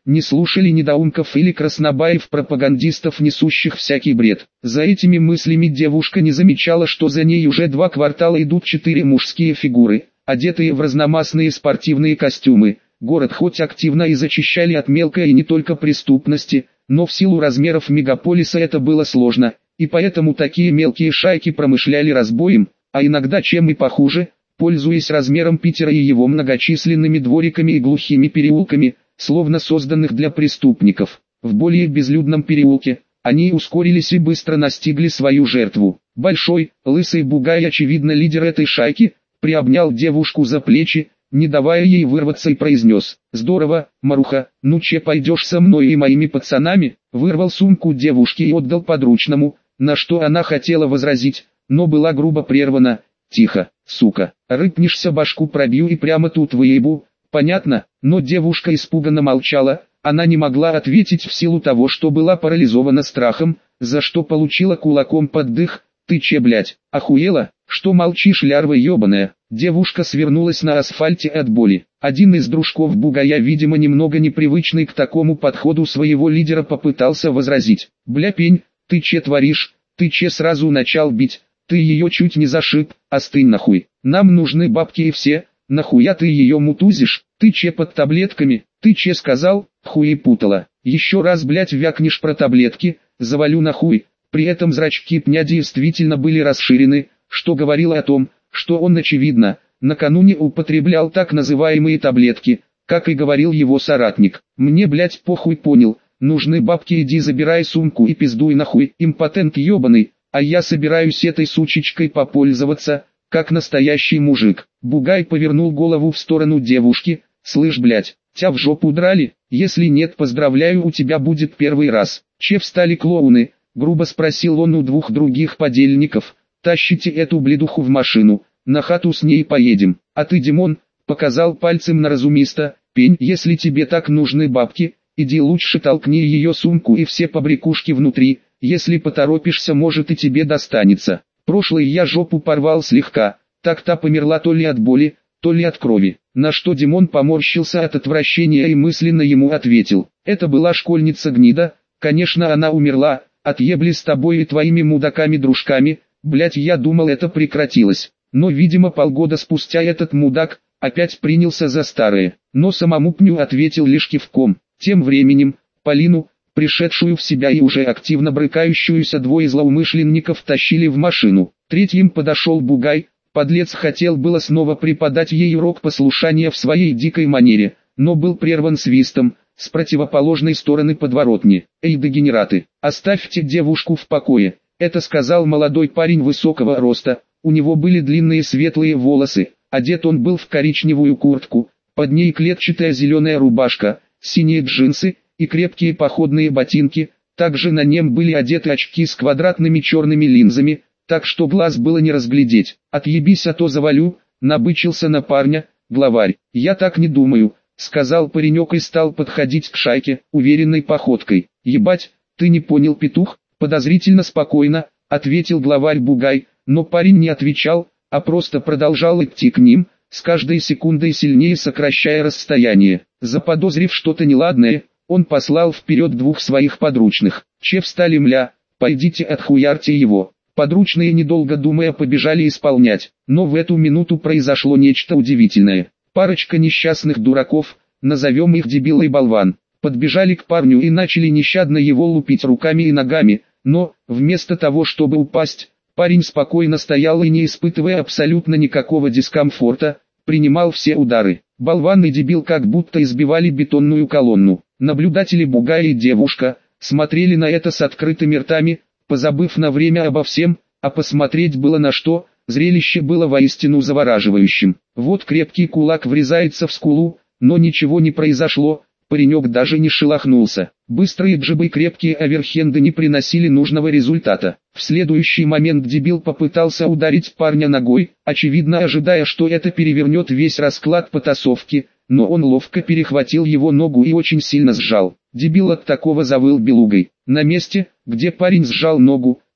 не слушали недоумков или краснобаев-пропагандистов, несущих всякий бред. За этими мыслями девушка не замечала, что за ней уже два квартала идут четыре мужские фигуры, одетые в разномастные спортивные костюмы. Город хоть активно и зачищали от мелкой и не только преступности, но в силу размеров мегаполиса это было сложно, и поэтому такие мелкие шайки промышляли разбоем, а иногда чем и похуже, пользуясь размером Питера и его многочисленными двориками и глухими переулками, словно созданных для преступников. В более безлюдном переулке они ускорились и быстро настигли свою жертву. Большой, лысый бугай, очевидно лидер этой шайки, приобнял девушку за плечи, не давая ей вырваться, и произнес: «Здорово, Маруха, ну че, пойдешь со мной и моими пацанами?» Вырвал сумку девушки и отдал подручному, на что она хотела возразить, но была грубо прервана. «Тихо, сука, рыпнешься, башку пробью и прямо тут выебу». Понятно, но девушка испуганно молчала, она не могла ответить в силу того, что была парализована страхом, за что получила кулаком под дых. «Ты че, блядь, охуела? Что молчишь, лярва ебаная?» Девушка свернулась на асфальте от боли. Один из дружков бугая, видимо немного непривычный к такому подходу своего лидера, попытался возразить: «Бля, пень, ты че творишь? Ты че сразу начал бить? Ты ее чуть не зашиб, остынь нахуй. Нам нужны бабки и все, нахуя ты ее мутузишь? Ты че под таблетками? Ты че сказал?» Хуепутала. «Еще раз, блядь, вякнешь про таблетки, завалю нахуй». При этом зрачки пня действительно были расширены, что говорило о том, что он, очевидно, накануне употреблял так называемые таблетки, как и говорил его соратник. «Мне, блядь, похуй, понял, нужны бабки, иди забирай сумку и пиздуй нахуй, импотент ебаный, а я собираюсь этой сучечкой попользоваться, как настоящий мужик». Бугай повернул голову в сторону девушки. «Слышь, блядь, тя в жопу драли? Если нет, поздравляю, у тебя будет первый раз». «Че встали, клоуны?» — грубо спросил он у двух других подельников. «Тащите эту бледуху в машину, на хату с ней поедем. А ты, Димон», — показал пальцем на разумиста, «пень, если тебе так нужны бабки, иди лучше толкни ее сумку и все побрякушки внутри, если поторопишься, может и тебе достанется». Прошлый я жопу порвал слегка, так та померла то ли от боли, то ли от крови. На что Димон поморщился от отвращения и мысленно ему ответил: «Это была школьница-гнида, конечно она умерла, от ебли с тобой и твоими мудаками-дружками, блять, я думал это прекратилось». Но видимо полгода спустя этот мудак опять принялся за старое, но самому пню ответил лишь кивком. Тем временем, Полину, пришедшую в себя и уже активно брыкающуюся, двое злоумышленников тащили в машину. Третьим подошел бугай. Подлец хотел было снова преподать ей урок послушания в своей дикой манере, но был прерван свистом с противоположной стороны подворотни. «Эй, дегенераты, оставьте девушку в покое», — это сказал молодой парень высокого роста. У него были длинные светлые волосы, одет он был в коричневую куртку, под ней клетчатая зеленая рубашка, синие джинсы и крепкие походные ботинки. Также на нем были одеты очки с квадратными черными линзами, так что глаз было не разглядеть. «Отъебись, а то завалю», — набычился на парня главарь. «Я так не думаю», — сказал паренек и стал подходить к шайке уверенной походкой. «Ебать, ты не понял, петух?» — подозрительно спокойно ответил главарь бугай, но парень не отвечал, а просто продолжал идти к ним, с каждой секундой сильнее сокращая расстояние. Заподозрив что-то неладное, он послал вперед двух своих подручных. «Че встали, мля, пойдите отхуярьте его». Подручные, недолго думая, побежали исполнять, но в эту минуту произошло нечто удивительное. Парочка несчастных дураков, назовем их дебил и болван, подбежали к парню и начали нещадно его лупить руками и ногами, но, вместо того чтобы упасть, парень спокойно стоял и, не испытывая абсолютно никакого дискомфорта, принимал все удары. Болван и дебил как будто избивали бетонную колонну. Наблюдатели бугай и девушка смотрели на это с открытыми ртами, позабыв на время обо всем, а посмотреть было на что. Зрелище было воистину завораживающим. Вот крепкий кулак врезается в скулу, но ничего не произошло, паренек даже не шелохнулся. Быстрые джибы и крепкие оверхенды не приносили нужного результата. В следующий момент дебил попытался ударить парня ногой, очевидно ожидая, что это перевернет весь расклад потасовки, но он ловко перехватил его ногу и очень сильно сжал. Дебил от такого завыл белугой. На месте, где парень сжал ногу,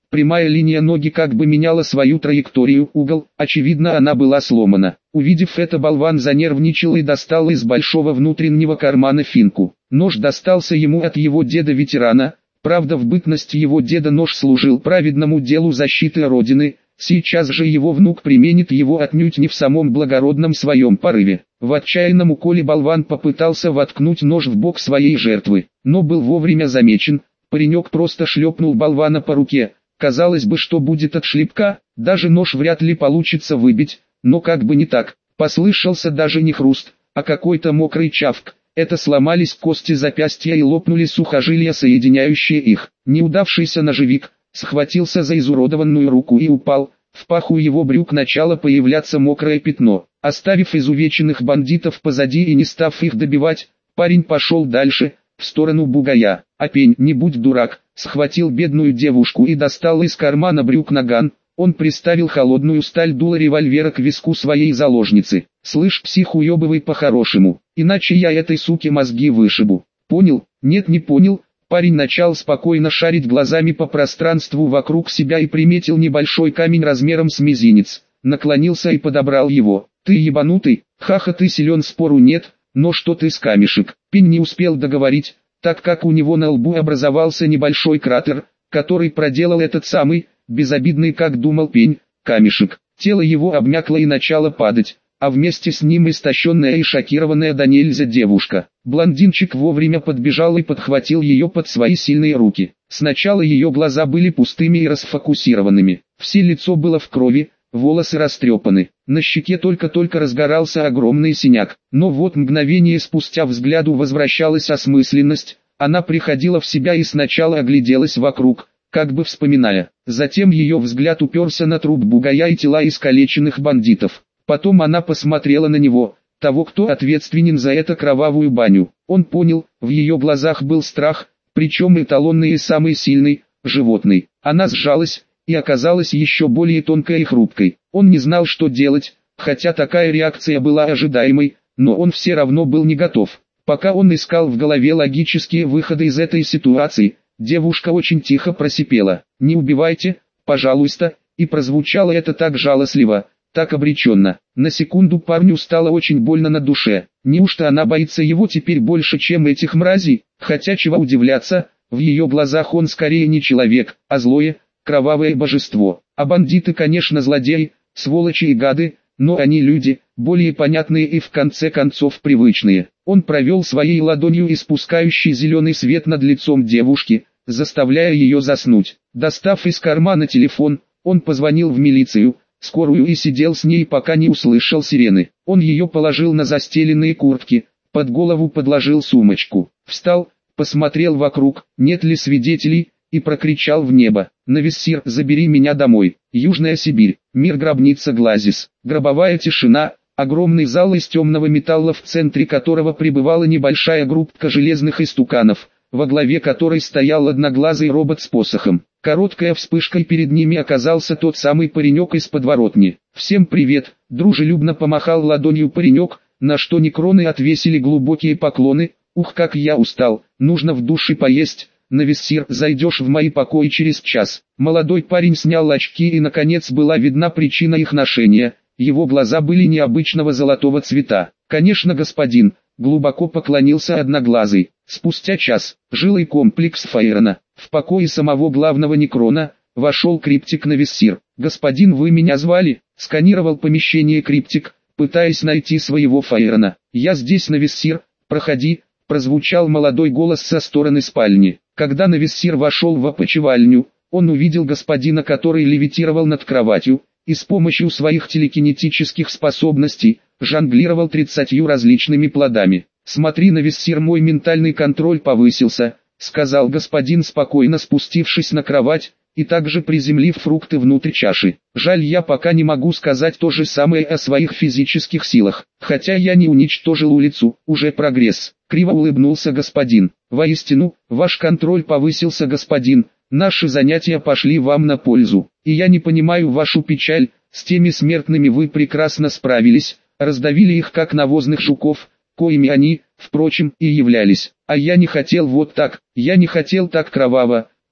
Прямая линия ноги как бы меняла свою траекторию, угол, очевидно, она была сломана. Увидев это, болван занервничал и достал из большого внутреннего кармана финку. Нож достался ему от его деда-ветерана, правда в бытность его деда нож служил праведному делу защиты Родины, сейчас же его внук применит его отнюдь не в самом благородном своем порыве. В отчаянном уколе болван попытался воткнуть нож в бок своей жертвы, но был вовремя замечен. Паренек просто шлепнул болвана по руке. Казалось бы, что будет от шлепка, даже нож вряд ли получится выбить, но как бы не так. Послышался даже не хруст, а какой-то мокрый чавк. Это сломались кости запястья и лопнули сухожилия, соединяющие их. Неудавшийся ножевик схватился за изуродованную руку и упал. В паху его брюк начало появляться мокрое пятно. Оставив изувеченных бандитов позади и не став их добивать, парень пошел дальше, в сторону бугая. А пень, не будь дурак, схватил бедную девушку и достал из кармана брюк наган. Он приставил холодную сталь дула револьвера к виску своей заложницы. «Слышь, псих, уебывай по-хорошему, иначе я этой суке мозги вышибу». «Понял?» «Нет, не понял». Парень начал спокойно шарить глазами по пространству вокруг себя и приметил небольшой камень размером с мизинец. Наклонился и подобрал его. «Ты ебанутый? Ха-ха, ты силен, спору нет, но что ты с камешек?» Пень не успел договорить, так как у него на лбу образовался небольшой кратер, который проделал этот самый, безобидный, как думал Пень, камешек. Тело его обмякло и начало падать, а вместе с ним истощенная и шокированная до нельзя девушка. Блондинчик вовремя подбежал и подхватил ее под свои сильные руки. Сначала ее глаза были пустыми и расфокусированными, все лицо было в крови, волосы растрепаны, на щеке только-только разгорался огромный синяк. Но вот мгновение спустя взгляду возвращалась осмысленность, она приходила в себя и сначала огляделась вокруг, как бы вспоминая. Затем ее взгляд уперся на труп бугая и тела искалеченных бандитов. Потом она посмотрела на него, того, кто ответственен за эту кровавую баню. Он понял, в ее глазах был страх, причем эталонный и самый сильный, животный. Она сжалась и оказалась еще более тонкой и хрупкой. Он не знал, что делать, хотя такая реакция была ожидаемой, но он все равно был не готов. Пока он искал в голове логические выходы из этой ситуации, девушка очень тихо просипела: «Не убивайте, пожалуйста», и прозвучало это так жалостливо, так обреченно. На секунду парню стало очень больно на душе. Неужто она боится его теперь больше, чем этих мразей? Хотя чего удивляться, в ее глазах он скорее не человек, а злое, кровавое божество. А бандиты, конечно, злодеи, сволочи и гады, но они люди, более понятные и в конце концов привычные. Он провел своей ладонью испускающий зеленый свет над лицом девушки, заставляя ее заснуть. Достав из кармана телефон, он позвонил в милицию, скорую и сидел с ней, пока не услышал сирены. Он ее положил на застеленные куртки, под голову подложил сумочку. Встал, посмотрел вокруг, нет ли свидетелей, и прокричал в небо: «Нависсир, забери меня домой». Южная Сибирь, мир гробница Глазис, гробовая тишина, огромный зал из темного металла, в центре которого пребывала небольшая группка железных истуканов, во главе которой стоял одноглазый робот с посохом. Короткая вспышкой перед ними оказался тот самый паренек из подворотни. «Всем привет!» — дружелюбно помахал ладонью паренек, на что некроны отвесили глубокие поклоны. «Ух, как я устал, нужно в душе поесть. Нависсир, зайдешь в мои покои через час». Молодой парень снял очки, и наконец была видна причина их ношения. Его глаза были необычного золотого цвета. «Конечно, господин», — глубоко поклонился одноглазый. Спустя час, жилой комплекс Фаерона, в покое самого главного некрона, вошел криптик Нависсир. «Господин, вы меня звали?» — сканировал помещение криптик, пытаясь найти своего Фаерона. «Я здесь, Нависсир, проходи», — прозвучал молодой голос со стороны спальни. Когда Нависсир вошел в опочивальню, он увидел господина, который левитировал над кроватью, и с помощью своих телекинетических способностей жонглировал тридцатью различными плодами. «Смотри, Нависсир, мой ментальный контроль повысился», — сказал господин, спокойно спустившись на кровать, и также приземлив фрукты внутрь чаши. «Жаль, я пока не могу сказать то же самое о своих физических силах, хотя я не уничтожил улицу, уже прогресс». Криво улыбнулся господин. «Воистину, ваш контроль повысился, господин, наши занятия пошли вам на пользу, и я не понимаю вашу печаль, с теми смертными вы прекрасно справились, раздавили их как навозных жуков, коими они, впрочем, и являлись. А я не хотел вот так, я не хотел так кроваво,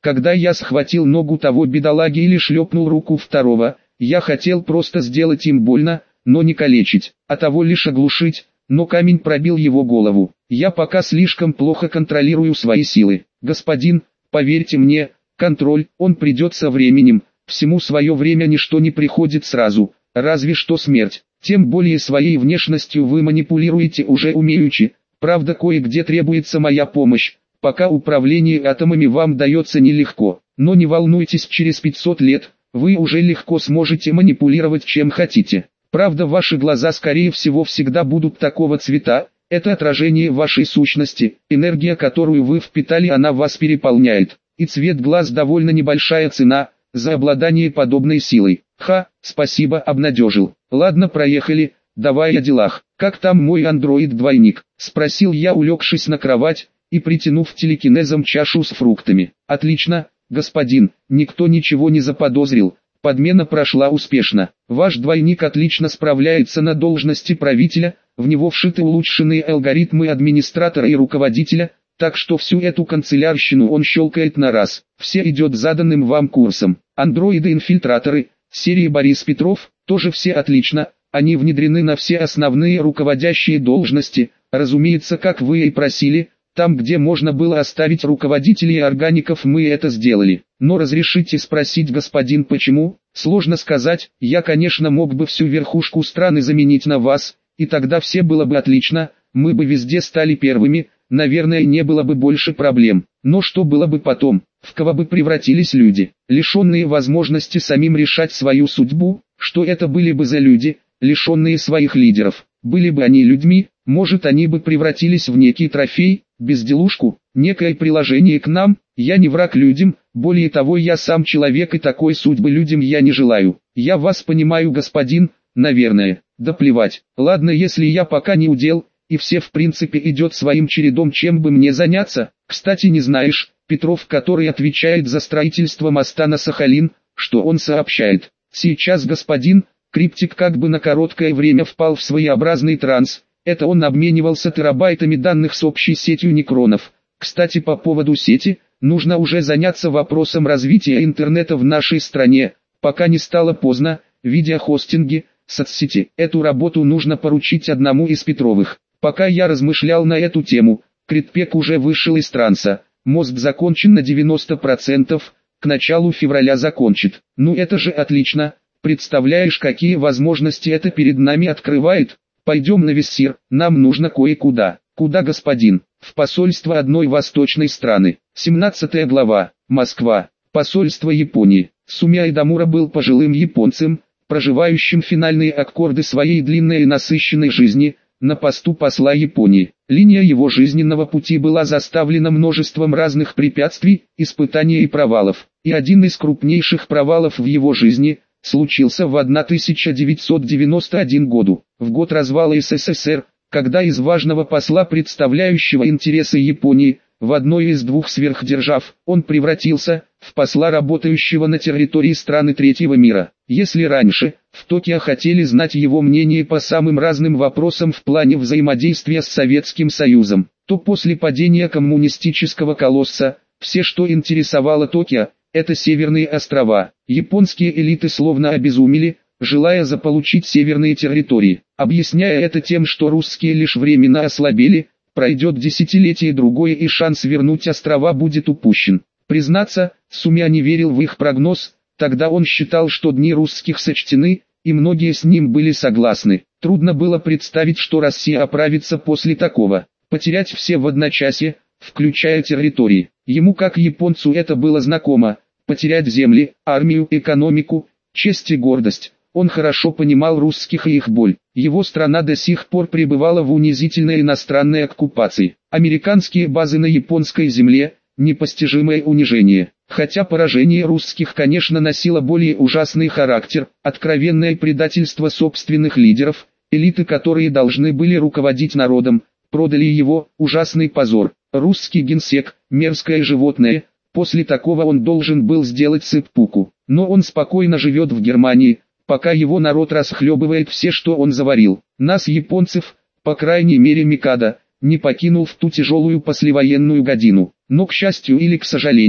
Когда я схватил ногу того бедолаги или шлепнул руку второго, я хотел просто сделать им больно, но не калечить, а того лишь оглушить, но камень пробил его голову. Я пока слишком плохо контролирую свои силы. Господин, поверьте мне, контроль, он придет со временем, всему свое время, ничто не приходит сразу, разве что смерть. Тем более своей внешностью вы манипулируете уже умеючи, правда кое-где требуется моя помощь. Пока управление атомами вам дается нелегко, но не волнуйтесь, через пятьсот лет, вы уже легко сможете манипулировать чем хотите. Правда, ваши глаза скорее всего всегда будут такого цвета, это отражение вашей сущности, энергия, которую вы впитали, она вас переполняет. И цвет глаз довольно небольшая цена, за обладание подобной силой. Ха, спасибо, обнадежил. Ладно, проехали, давай о делах. Как там мой андроид-двойник? Спросил я, улегшись на кровать и притянув телекинезом чашу с фруктами. Отлично, господин, никто ничего не заподозрил, подмена прошла успешно. Ваш двойник отлично справляется на должности правителя, в него вшиты улучшенные алгоритмы администратора и руководителя, так что всю эту канцелярщину он щелкает на раз. Все идет заданным вам курсом. Андроиды-инфильтраторы, серии Борис Петров, тоже все отлично, они внедрены на все основные руководящие должности, разумеется, как вы и просили. Там, где можно было оставить руководителей органиков, мы это сделали. Но разрешите спросить, господин, почему? Сложно сказать, я, конечно, мог бы всю верхушку страны заменить на вас, и тогда все было бы отлично, мы бы везде стали первыми, наверное, не было бы больше проблем. Но что было бы потом? В кого бы превратились люди, лишенные возможности самим решать свою судьбу? Что это были бы за люди, лишенные своих лидеров? Были бы они людьми, может, они бы превратились в некий трофей, безделушку, некое приложение к нам. Я не враг людям, более того, я сам человек, и такой судьбы людям я не желаю. Я вас понимаю, господин, наверное. Да плевать. Ладно, если я пока не удел, и все в принципе идет своим чередом, чем бы мне заняться? Кстати, не знаешь, Петров, который отвечает за строительство моста на Сахалин, что он сообщает? Сейчас, господин, Криптик как бы на короткое время впал в своеобразный транс. Это он обменивался терабайтами данных с общей сетью некронов. Кстати, по поводу сети, нужно уже заняться вопросом развития интернета в нашей стране, пока не стало поздно. Видеохостинги, соцсети. Эту работу нужно поручить одному из Петровых. Пока я размышлял на эту тему, Критпек уже вышел из транса. Мост закончен на девяносто процентов, к началу февраля закончит. Ну это же отлично. Представляешь, какие возможности это перед нами открывает? Пойдем на Виссир, нам нужно кое-куда. Куда, господин? В посольство одной восточной страны. семнадцатая глава. Москва. Посольство Японии. Сумия Эдамура был пожилым японцем, проживающим финальные аккорды своей длинной и насыщенной жизни, на посту посла Японии. Линия его жизненного пути была заставлена множеством разных препятствий, испытаний и провалов. И один из крупнейших провалов в его жизни – случился в тысяча девятьсот девяносто первом году, в год развала СССР, когда из важного посла, представляющего интересы Японии, в одной из двух сверхдержав, он превратился в посла, работающего на территории страны третьего мира. Если раньше, в Токио хотели знать его мнение по самым разным вопросам в плане взаимодействия с Советским Союзом, то после падения коммунистического колосса, все, что интересовало Токио, это северные острова. Японские элиты словно обезумели, желая заполучить северные территории, объясняя это тем, что русские лишь временно ослабели, пройдет десятилетие другое и шанс вернуть острова будет упущен. Признаться, Сумия не верил в их прогноз, тогда он считал, что дни русских сочтены, и многие с ним были согласны. Трудно было представить, что Россия оправится после такого. Потерять все в одночасье, включая территории. Ему как японцу это было знакомо. Потерять земли, армию, экономику, честь и гордость. Он хорошо понимал русских и их боль. Его страна до сих пор пребывала в унизительной иностранной оккупации. Американские базы на японской земле – непостижимое унижение. Хотя поражение русских, конечно, носило более ужасный характер, откровенное предательство собственных лидеров, элиты, которые должны были руководить народом, продали его, ужасный позор. Русский генсек, мерзкое животное. После такого он должен был сделать сыппуку. Но он спокойно живет в Германии, пока его народ расхлебывает все, что он заварил. Нас, японцев, по крайней мере Микадо, не покинул в ту тяжелую послевоенную годину. Но, к счастью или к сожалению,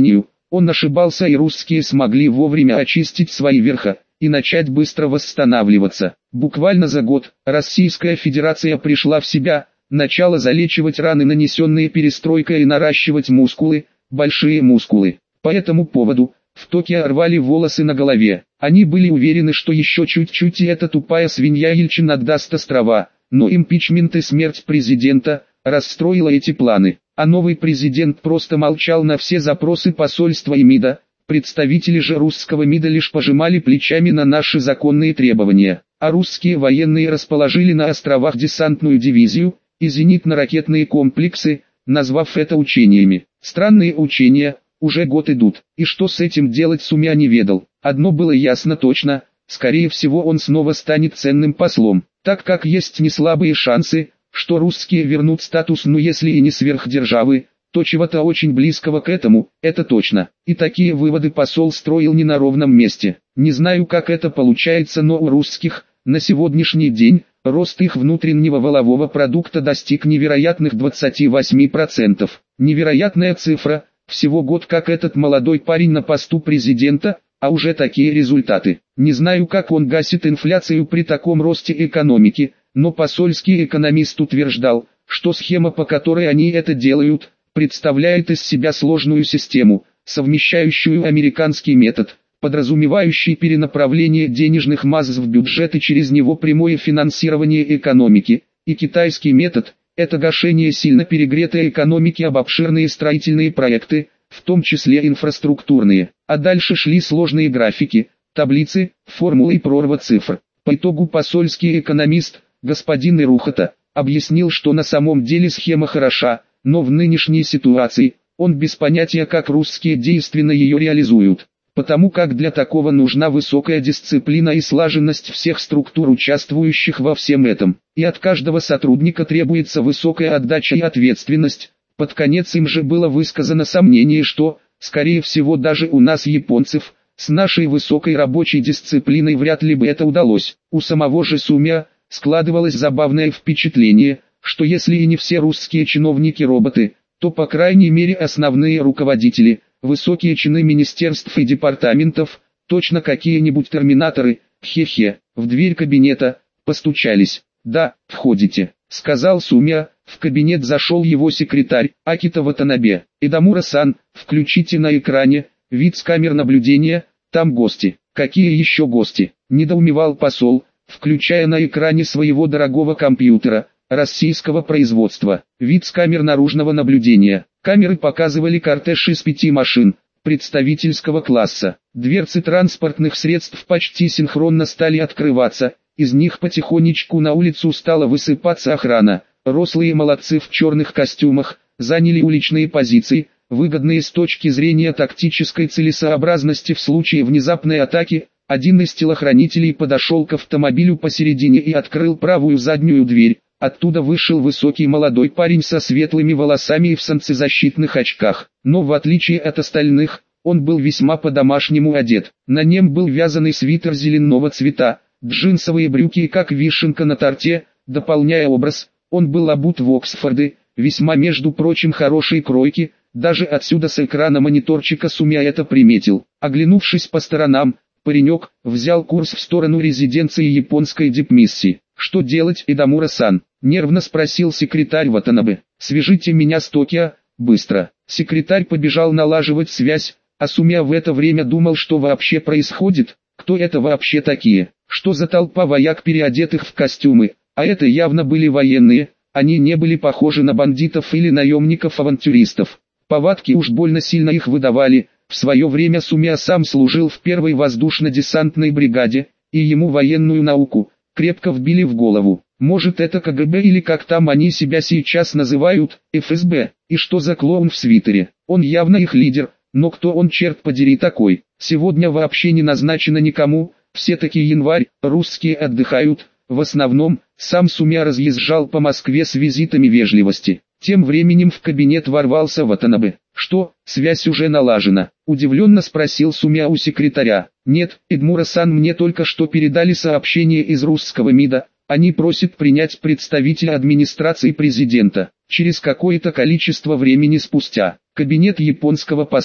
Он ошибался, и русские смогли вовремя очистить свои верха и начать быстро восстанавливаться. Буквально за год Российская Федерация пришла в себя, начала залечивать раны, нанесенные перестройкой, и наращивать мускулы, большие мускулы. По этому поводу в Токио рвали волосы на голове. Они были уверены, что еще чуть-чуть и эта тупая свинья Ельчин отдаст острова, но импичмент и смерть президента расстроила эти планы. А новый президент просто молчал на все запросы посольства и МИДа. Представители же русского МИДа лишь пожимали плечами на наши законные требования. А русские военные расположили на островах десантную дивизию и зенитно-ракетные комплексы, назвав это учениями. Странные учения, уже год идут. И что с этим делать, Сумя не ведал. Одно было ясно точно: скорее всего он снова станет ценным послом, так как есть неслабые шансы, что русские вернут статус, ну если и не сверхдержавы, то чего-то очень близкого к этому, это точно. И такие выводы посол строил не на ровном месте. Не знаю, как это получается, но у русских на сегодняшний день рост их внутреннего валового продукта достиг невероятных двадцати восьми процентов. Невероятная цифра, всего год как этот молодой парень на посту президента, а уже такие результаты. Не знаю, как он гасит инфляцию при таком росте экономики, но посольский экономист утверждал, что схема, по которой они это делают, представляет из себя сложную систему, совмещающую американский метод, подразумевающий перенаправление денежных масс в бюджет и через него прямое финансирование экономики, и китайский метод – это гашение сильно перегретой экономики об обширные строительные проекты, в том числе инфраструктурные. А дальше шли сложные графики, таблицы, формулы и прорва цифр. По итогу посольский экономист, господин Ирухата, объяснил, что на самом деле схема хороша, но в нынешней ситуации он без понятия, как русские действенно ее реализуют, потому как для такого нужна высокая дисциплина и слаженность всех структур, участвующих во всем этом, и от каждого сотрудника требуется высокая отдача и ответственность. Под конец им же было высказано сомнение, что, скорее всего, даже у нас, японцев, с нашей высокой рабочей дисциплиной вряд ли бы это удалось. У самого же Сумя складывалось забавное впечатление, что если и не все русские чиновники роботы, то по крайней мере основные руководители, высокие чины министерств и департаментов, точно какие-нибудь терминаторы. Хе-хе. В дверь кабинета постучались. «Да, входите», — сказал Сумя. В кабинет зашел его секретарь, Акита Ватанабе. «Эдамура-сан, включите на экране вид с камер наблюдения, там гости». «Какие еще гости?» — недоумевал посол, включая на экране своего дорогого компьютера российского производства вид с камер наружного наблюдения. Камеры показывали кортеж из пяти машин представительского класса. Дверцы транспортных средств почти синхронно стали открываться, из них потихонечку на улицу стала высыпаться охрана. Рослые молодцы в черных костюмах заняли уличные позиции, выгодные с точки зрения тактической целесообразности в случае внезапной атаки. Один из телохранителей подошел к автомобилю посередине и открыл правую заднюю дверь. Оттуда вышел высокий молодой парень со светлыми волосами и в солнцезащитных очках. Но в отличие от остальных, он был весьма по-домашнему одет. На нем был вязаный свитер зеленого цвета, джинсовые брюки, как вишенка на торте, дополняя образ. Он был обут в Оксфорды, весьма, между прочим, хорошей кройки. Даже отсюда с экрана мониторчика Сумя это приметил. Оглянувшись по сторонам, паренек взял курс в сторону резиденции японской дипмиссии. «Что делать, Эдамура-сан?» — нервно спросил секретарь Ватанабе. «Свяжите меня с Токио, быстро». Секретарь побежал налаживать связь, а Сумя в это время думал, что вообще происходит, кто это вообще такие, что за толпа вояк, переодетых в костюмы, а это явно были военные, они не были похожи на бандитов или наемников-авантюристов. Повадки уж больно сильно их выдавали. В свое время Сумя сам служил в первой воздушно-десантной бригаде, и ему военную науку крепко вбили в голову. Может, это ка гэ бэ или как там они себя сейчас называют, эф эс бэ, и что за клоун в свитере? Он явно их лидер, но кто он, черт подери, такой? Сегодня вообще не назначено никому, все-таки январь, русские отдыхают, в основном. Сам Сумя разъезжал по Москве с визитами вежливости. Тем временем в кабинет ворвался Ватанабе. «Что, связь уже налажена?» – удивленно спросил Сумя у секретаря. «Нет, Эдмура-сан, мне только что передали сообщение из русского МИДа. Они просят принять представителя администрации президента». Через какое-то количество времени спустя, кабинет японского посла.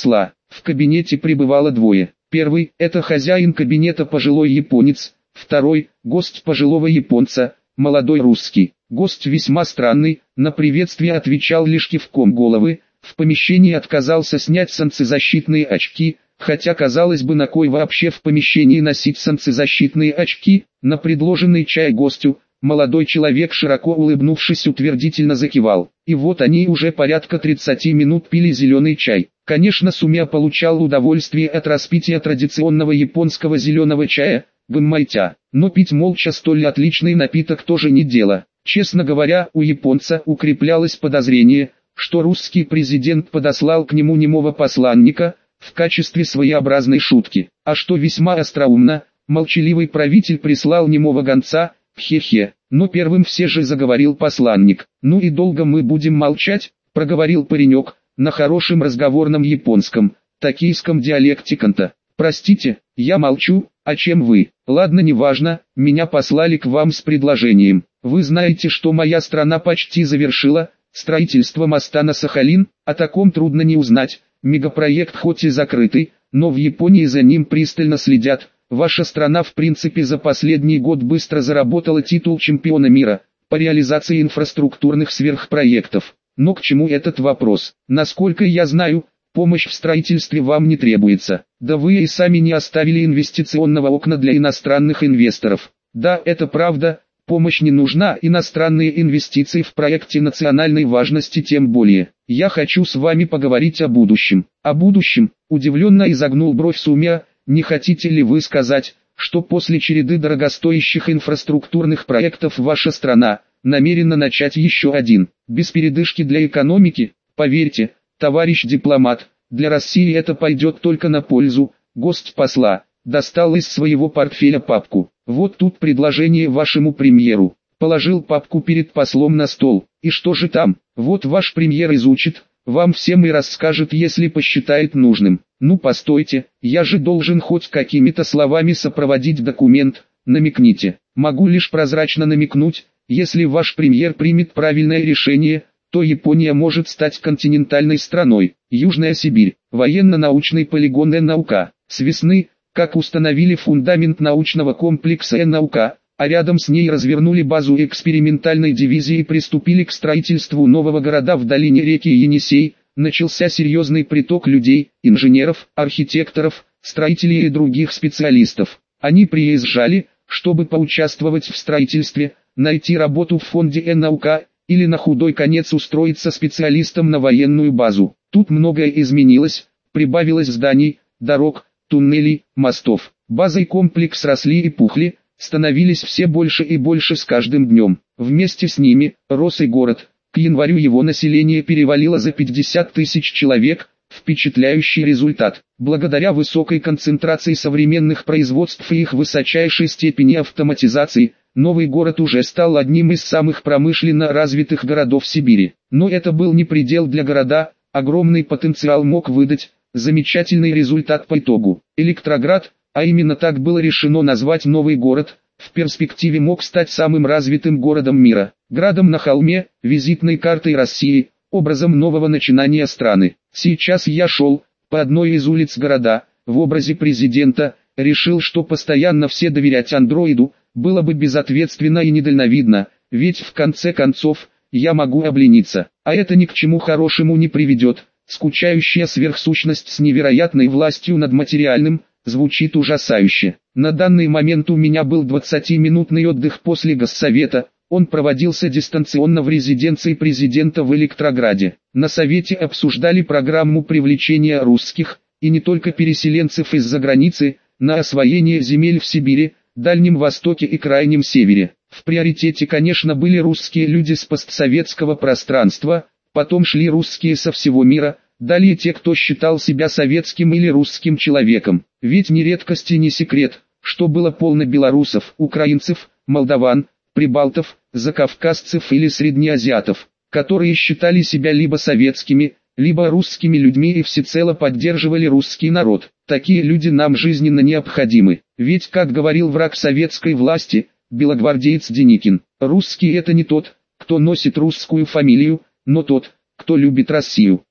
В кабинете пребывало двое. Первый – это хозяин кабинета пожилой японец, второй – гость пожилого японца, молодой русский. Гость весьма странный, на приветствие отвечал лишь кивком головы, в помещении отказался снять солнцезащитные очки, хотя казалось бы, на кой вообще в помещении носить солнцезащитные очки. На предложенный чай гостю молодой человек, широко улыбнувшись, утвердительно закивал. И вот они уже порядка тридцати минут пили зеленый чай. Конечно, Сумя получал удовольствие от распития традиционного японского зеленого чая, гэммайтя, но пить молча столь отличный напиток тоже не дело. Честно говоря, у японца укреплялось подозрение, что русский президент подослал к нему немого посланника в качестве своеобразной шутки. А что весьма остроумно, молчаливый правитель прислал немого гонца, хе-хе. Но первым все же заговорил посланник. «Ну и долго мы будем молчать?» – проговорил паренек, на хорошем разговорном японском, токийском диалекте канта. «Простите, я молчу, а чем вы?» «Ладно, неважно, меня послали к вам с предложением. Вы знаете, что моя страна почти завершила строительство моста на Сахалин, о таком трудно не узнать. Мегапроект хоть и закрытый, но в Японии за ним пристально следят. Ваша страна в принципе за последний год быстро заработала титул чемпиона мира по реализации инфраструктурных сверхпроектов. Но к чему этот вопрос? Насколько я знаю, помощь в строительстве вам не требуется. Да вы и сами не оставили инвестиционного окна для иностранных инвесторов. Да, это правда, помощь не нужна, иностранные инвестиции в проекте национальной важности тем более. Я хочу с вами поговорить о будущем. О будущем, удивленно изогнул бровь Сумя. Не хотите ли вы сказать, что после череды дорогостоящих инфраструктурных проектов ваша страна намерена начать еще один, без передышки для экономики? Поверьте, товарищ дипломат, для России это пойдет только на пользу. Гость посла достал из своего портфеля папку. Вот тут предложение вашему премьеру. Положил папку перед послом на стол. И что же там? Вот ваш премьер изучит, вам всем и расскажет, если посчитает нужным. Ну постойте, я же должен хоть какими-то словами сопроводить документ. Намекните. Могу лишь прозрачно намекнуть, если ваш премьер примет правильное решение, то Япония может стать континентальной страной. Южная Сибирь, военно-научный полигон Н-наука. С весны, как установили фундамент научного комплекса Н-наука, а рядом с ней развернули базу экспериментальной дивизии и приступили к строительству нового города в долине реки Енисей, начался серьезный приток людей, инженеров, архитекторов, строителей и других специалистов. Они приезжали, чтобы поучаствовать в строительстве, найти работу в фонде Н-наука, или на худой конец устроиться специалистом на военную базу. Тут многое изменилось, прибавилось зданий, дорог, туннелей, мостов. База и комплекс росли и пухли, становились все больше и больше с каждым днем. Вместе с ними рос и город. К январю его население перевалило за пятьдесят тысяч человек, впечатляющий результат. Благодаря высокой концентрации современных производств и их высочайшей степени автоматизации, новый город уже стал одним из самых промышленно развитых городов Сибири. Но это был не предел для города, огромный потенциал мог выдать замечательный результат по итогу. Электроград, а именно так было решено назвать новый город, в перспективе мог стать самым развитым городом мира. Градом на холме, визитной картой России, образом нового начинания страны. Сейчас я шел по одной из улиц города, в образе президента, решил, что постоянно все доверять андроиду было бы безответственно и недальновидно, ведь в конце концов, я могу облениться, а это ни к чему хорошему не приведет. Скучающая сверхсущность с невероятной властью над материальным, звучит ужасающе. На данный момент у меня был двадцатиминутный отдых после Госсовета, он проводился дистанционно в резиденции президента в Электрограде. На совете обсуждали программу привлечения русских, и не только переселенцев из-за границы, на освоение земель в Сибири, Дальнем Востоке и Крайнем Севере. В приоритете, конечно, были русские люди с постсоветского пространства, потом шли русские со всего мира, далее те, кто считал себя советским или русским человеком. Ведь ни редкость и не секрет, что было полно белорусов, украинцев, молдаван, прибалтов, закавказцев или среднеазиатов, которые считали себя либо советскими, либо русскими людьми и всецело поддерживали русский народ. Такие люди нам жизненно необходимы, ведь, как говорил враг советской власти, белогвардеец Деникин, русский это не тот, кто носит русскую фамилию, но тот, кто любит Россию.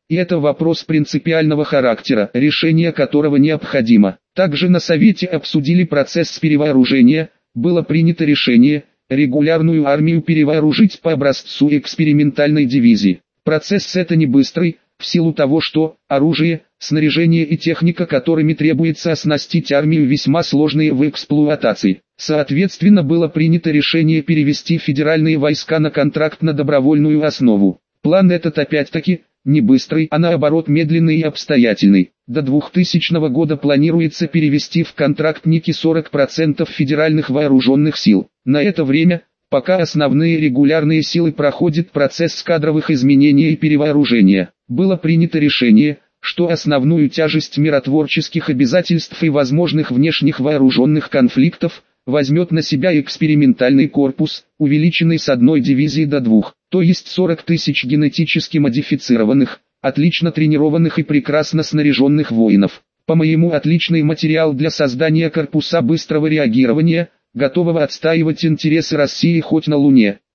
И это вопрос принципиального характера, решение которого необходимо. Также на Совете обсудили процесс перевооружения, было принято решение регулярную армию перевооружить по образцу экспериментальной дивизии. Процесс это не быстрый, в силу того, что оружие, снаряжение и техника, которыми требуется оснастить армию, весьма сложные в эксплуатации. Соответственно, было принято решение перевести федеральные войска на контракт на добровольную основу. План этот опять-таки не быстрый, а наоборот медленный и обстоятельный. До двухтысячного года планируется перевести в контрактники сорок процентов федеральных вооруженных сил. На это время, пока основные регулярные силы проходят процесс кадровых изменений и перевооружения, было принято решение, что основную тяжесть миротворческих обязательств и возможных внешних вооруженных конфликтов возьмет на себя экспериментальный корпус, увеличенный с одной дивизии до двух, то есть сорок тысяч генетически модифицированных, отлично тренированных и прекрасно снаряженных воинов. По-моему, отличный материал для создания корпуса быстрого реагирования, готового отстаивать интересы России хоть на Луне.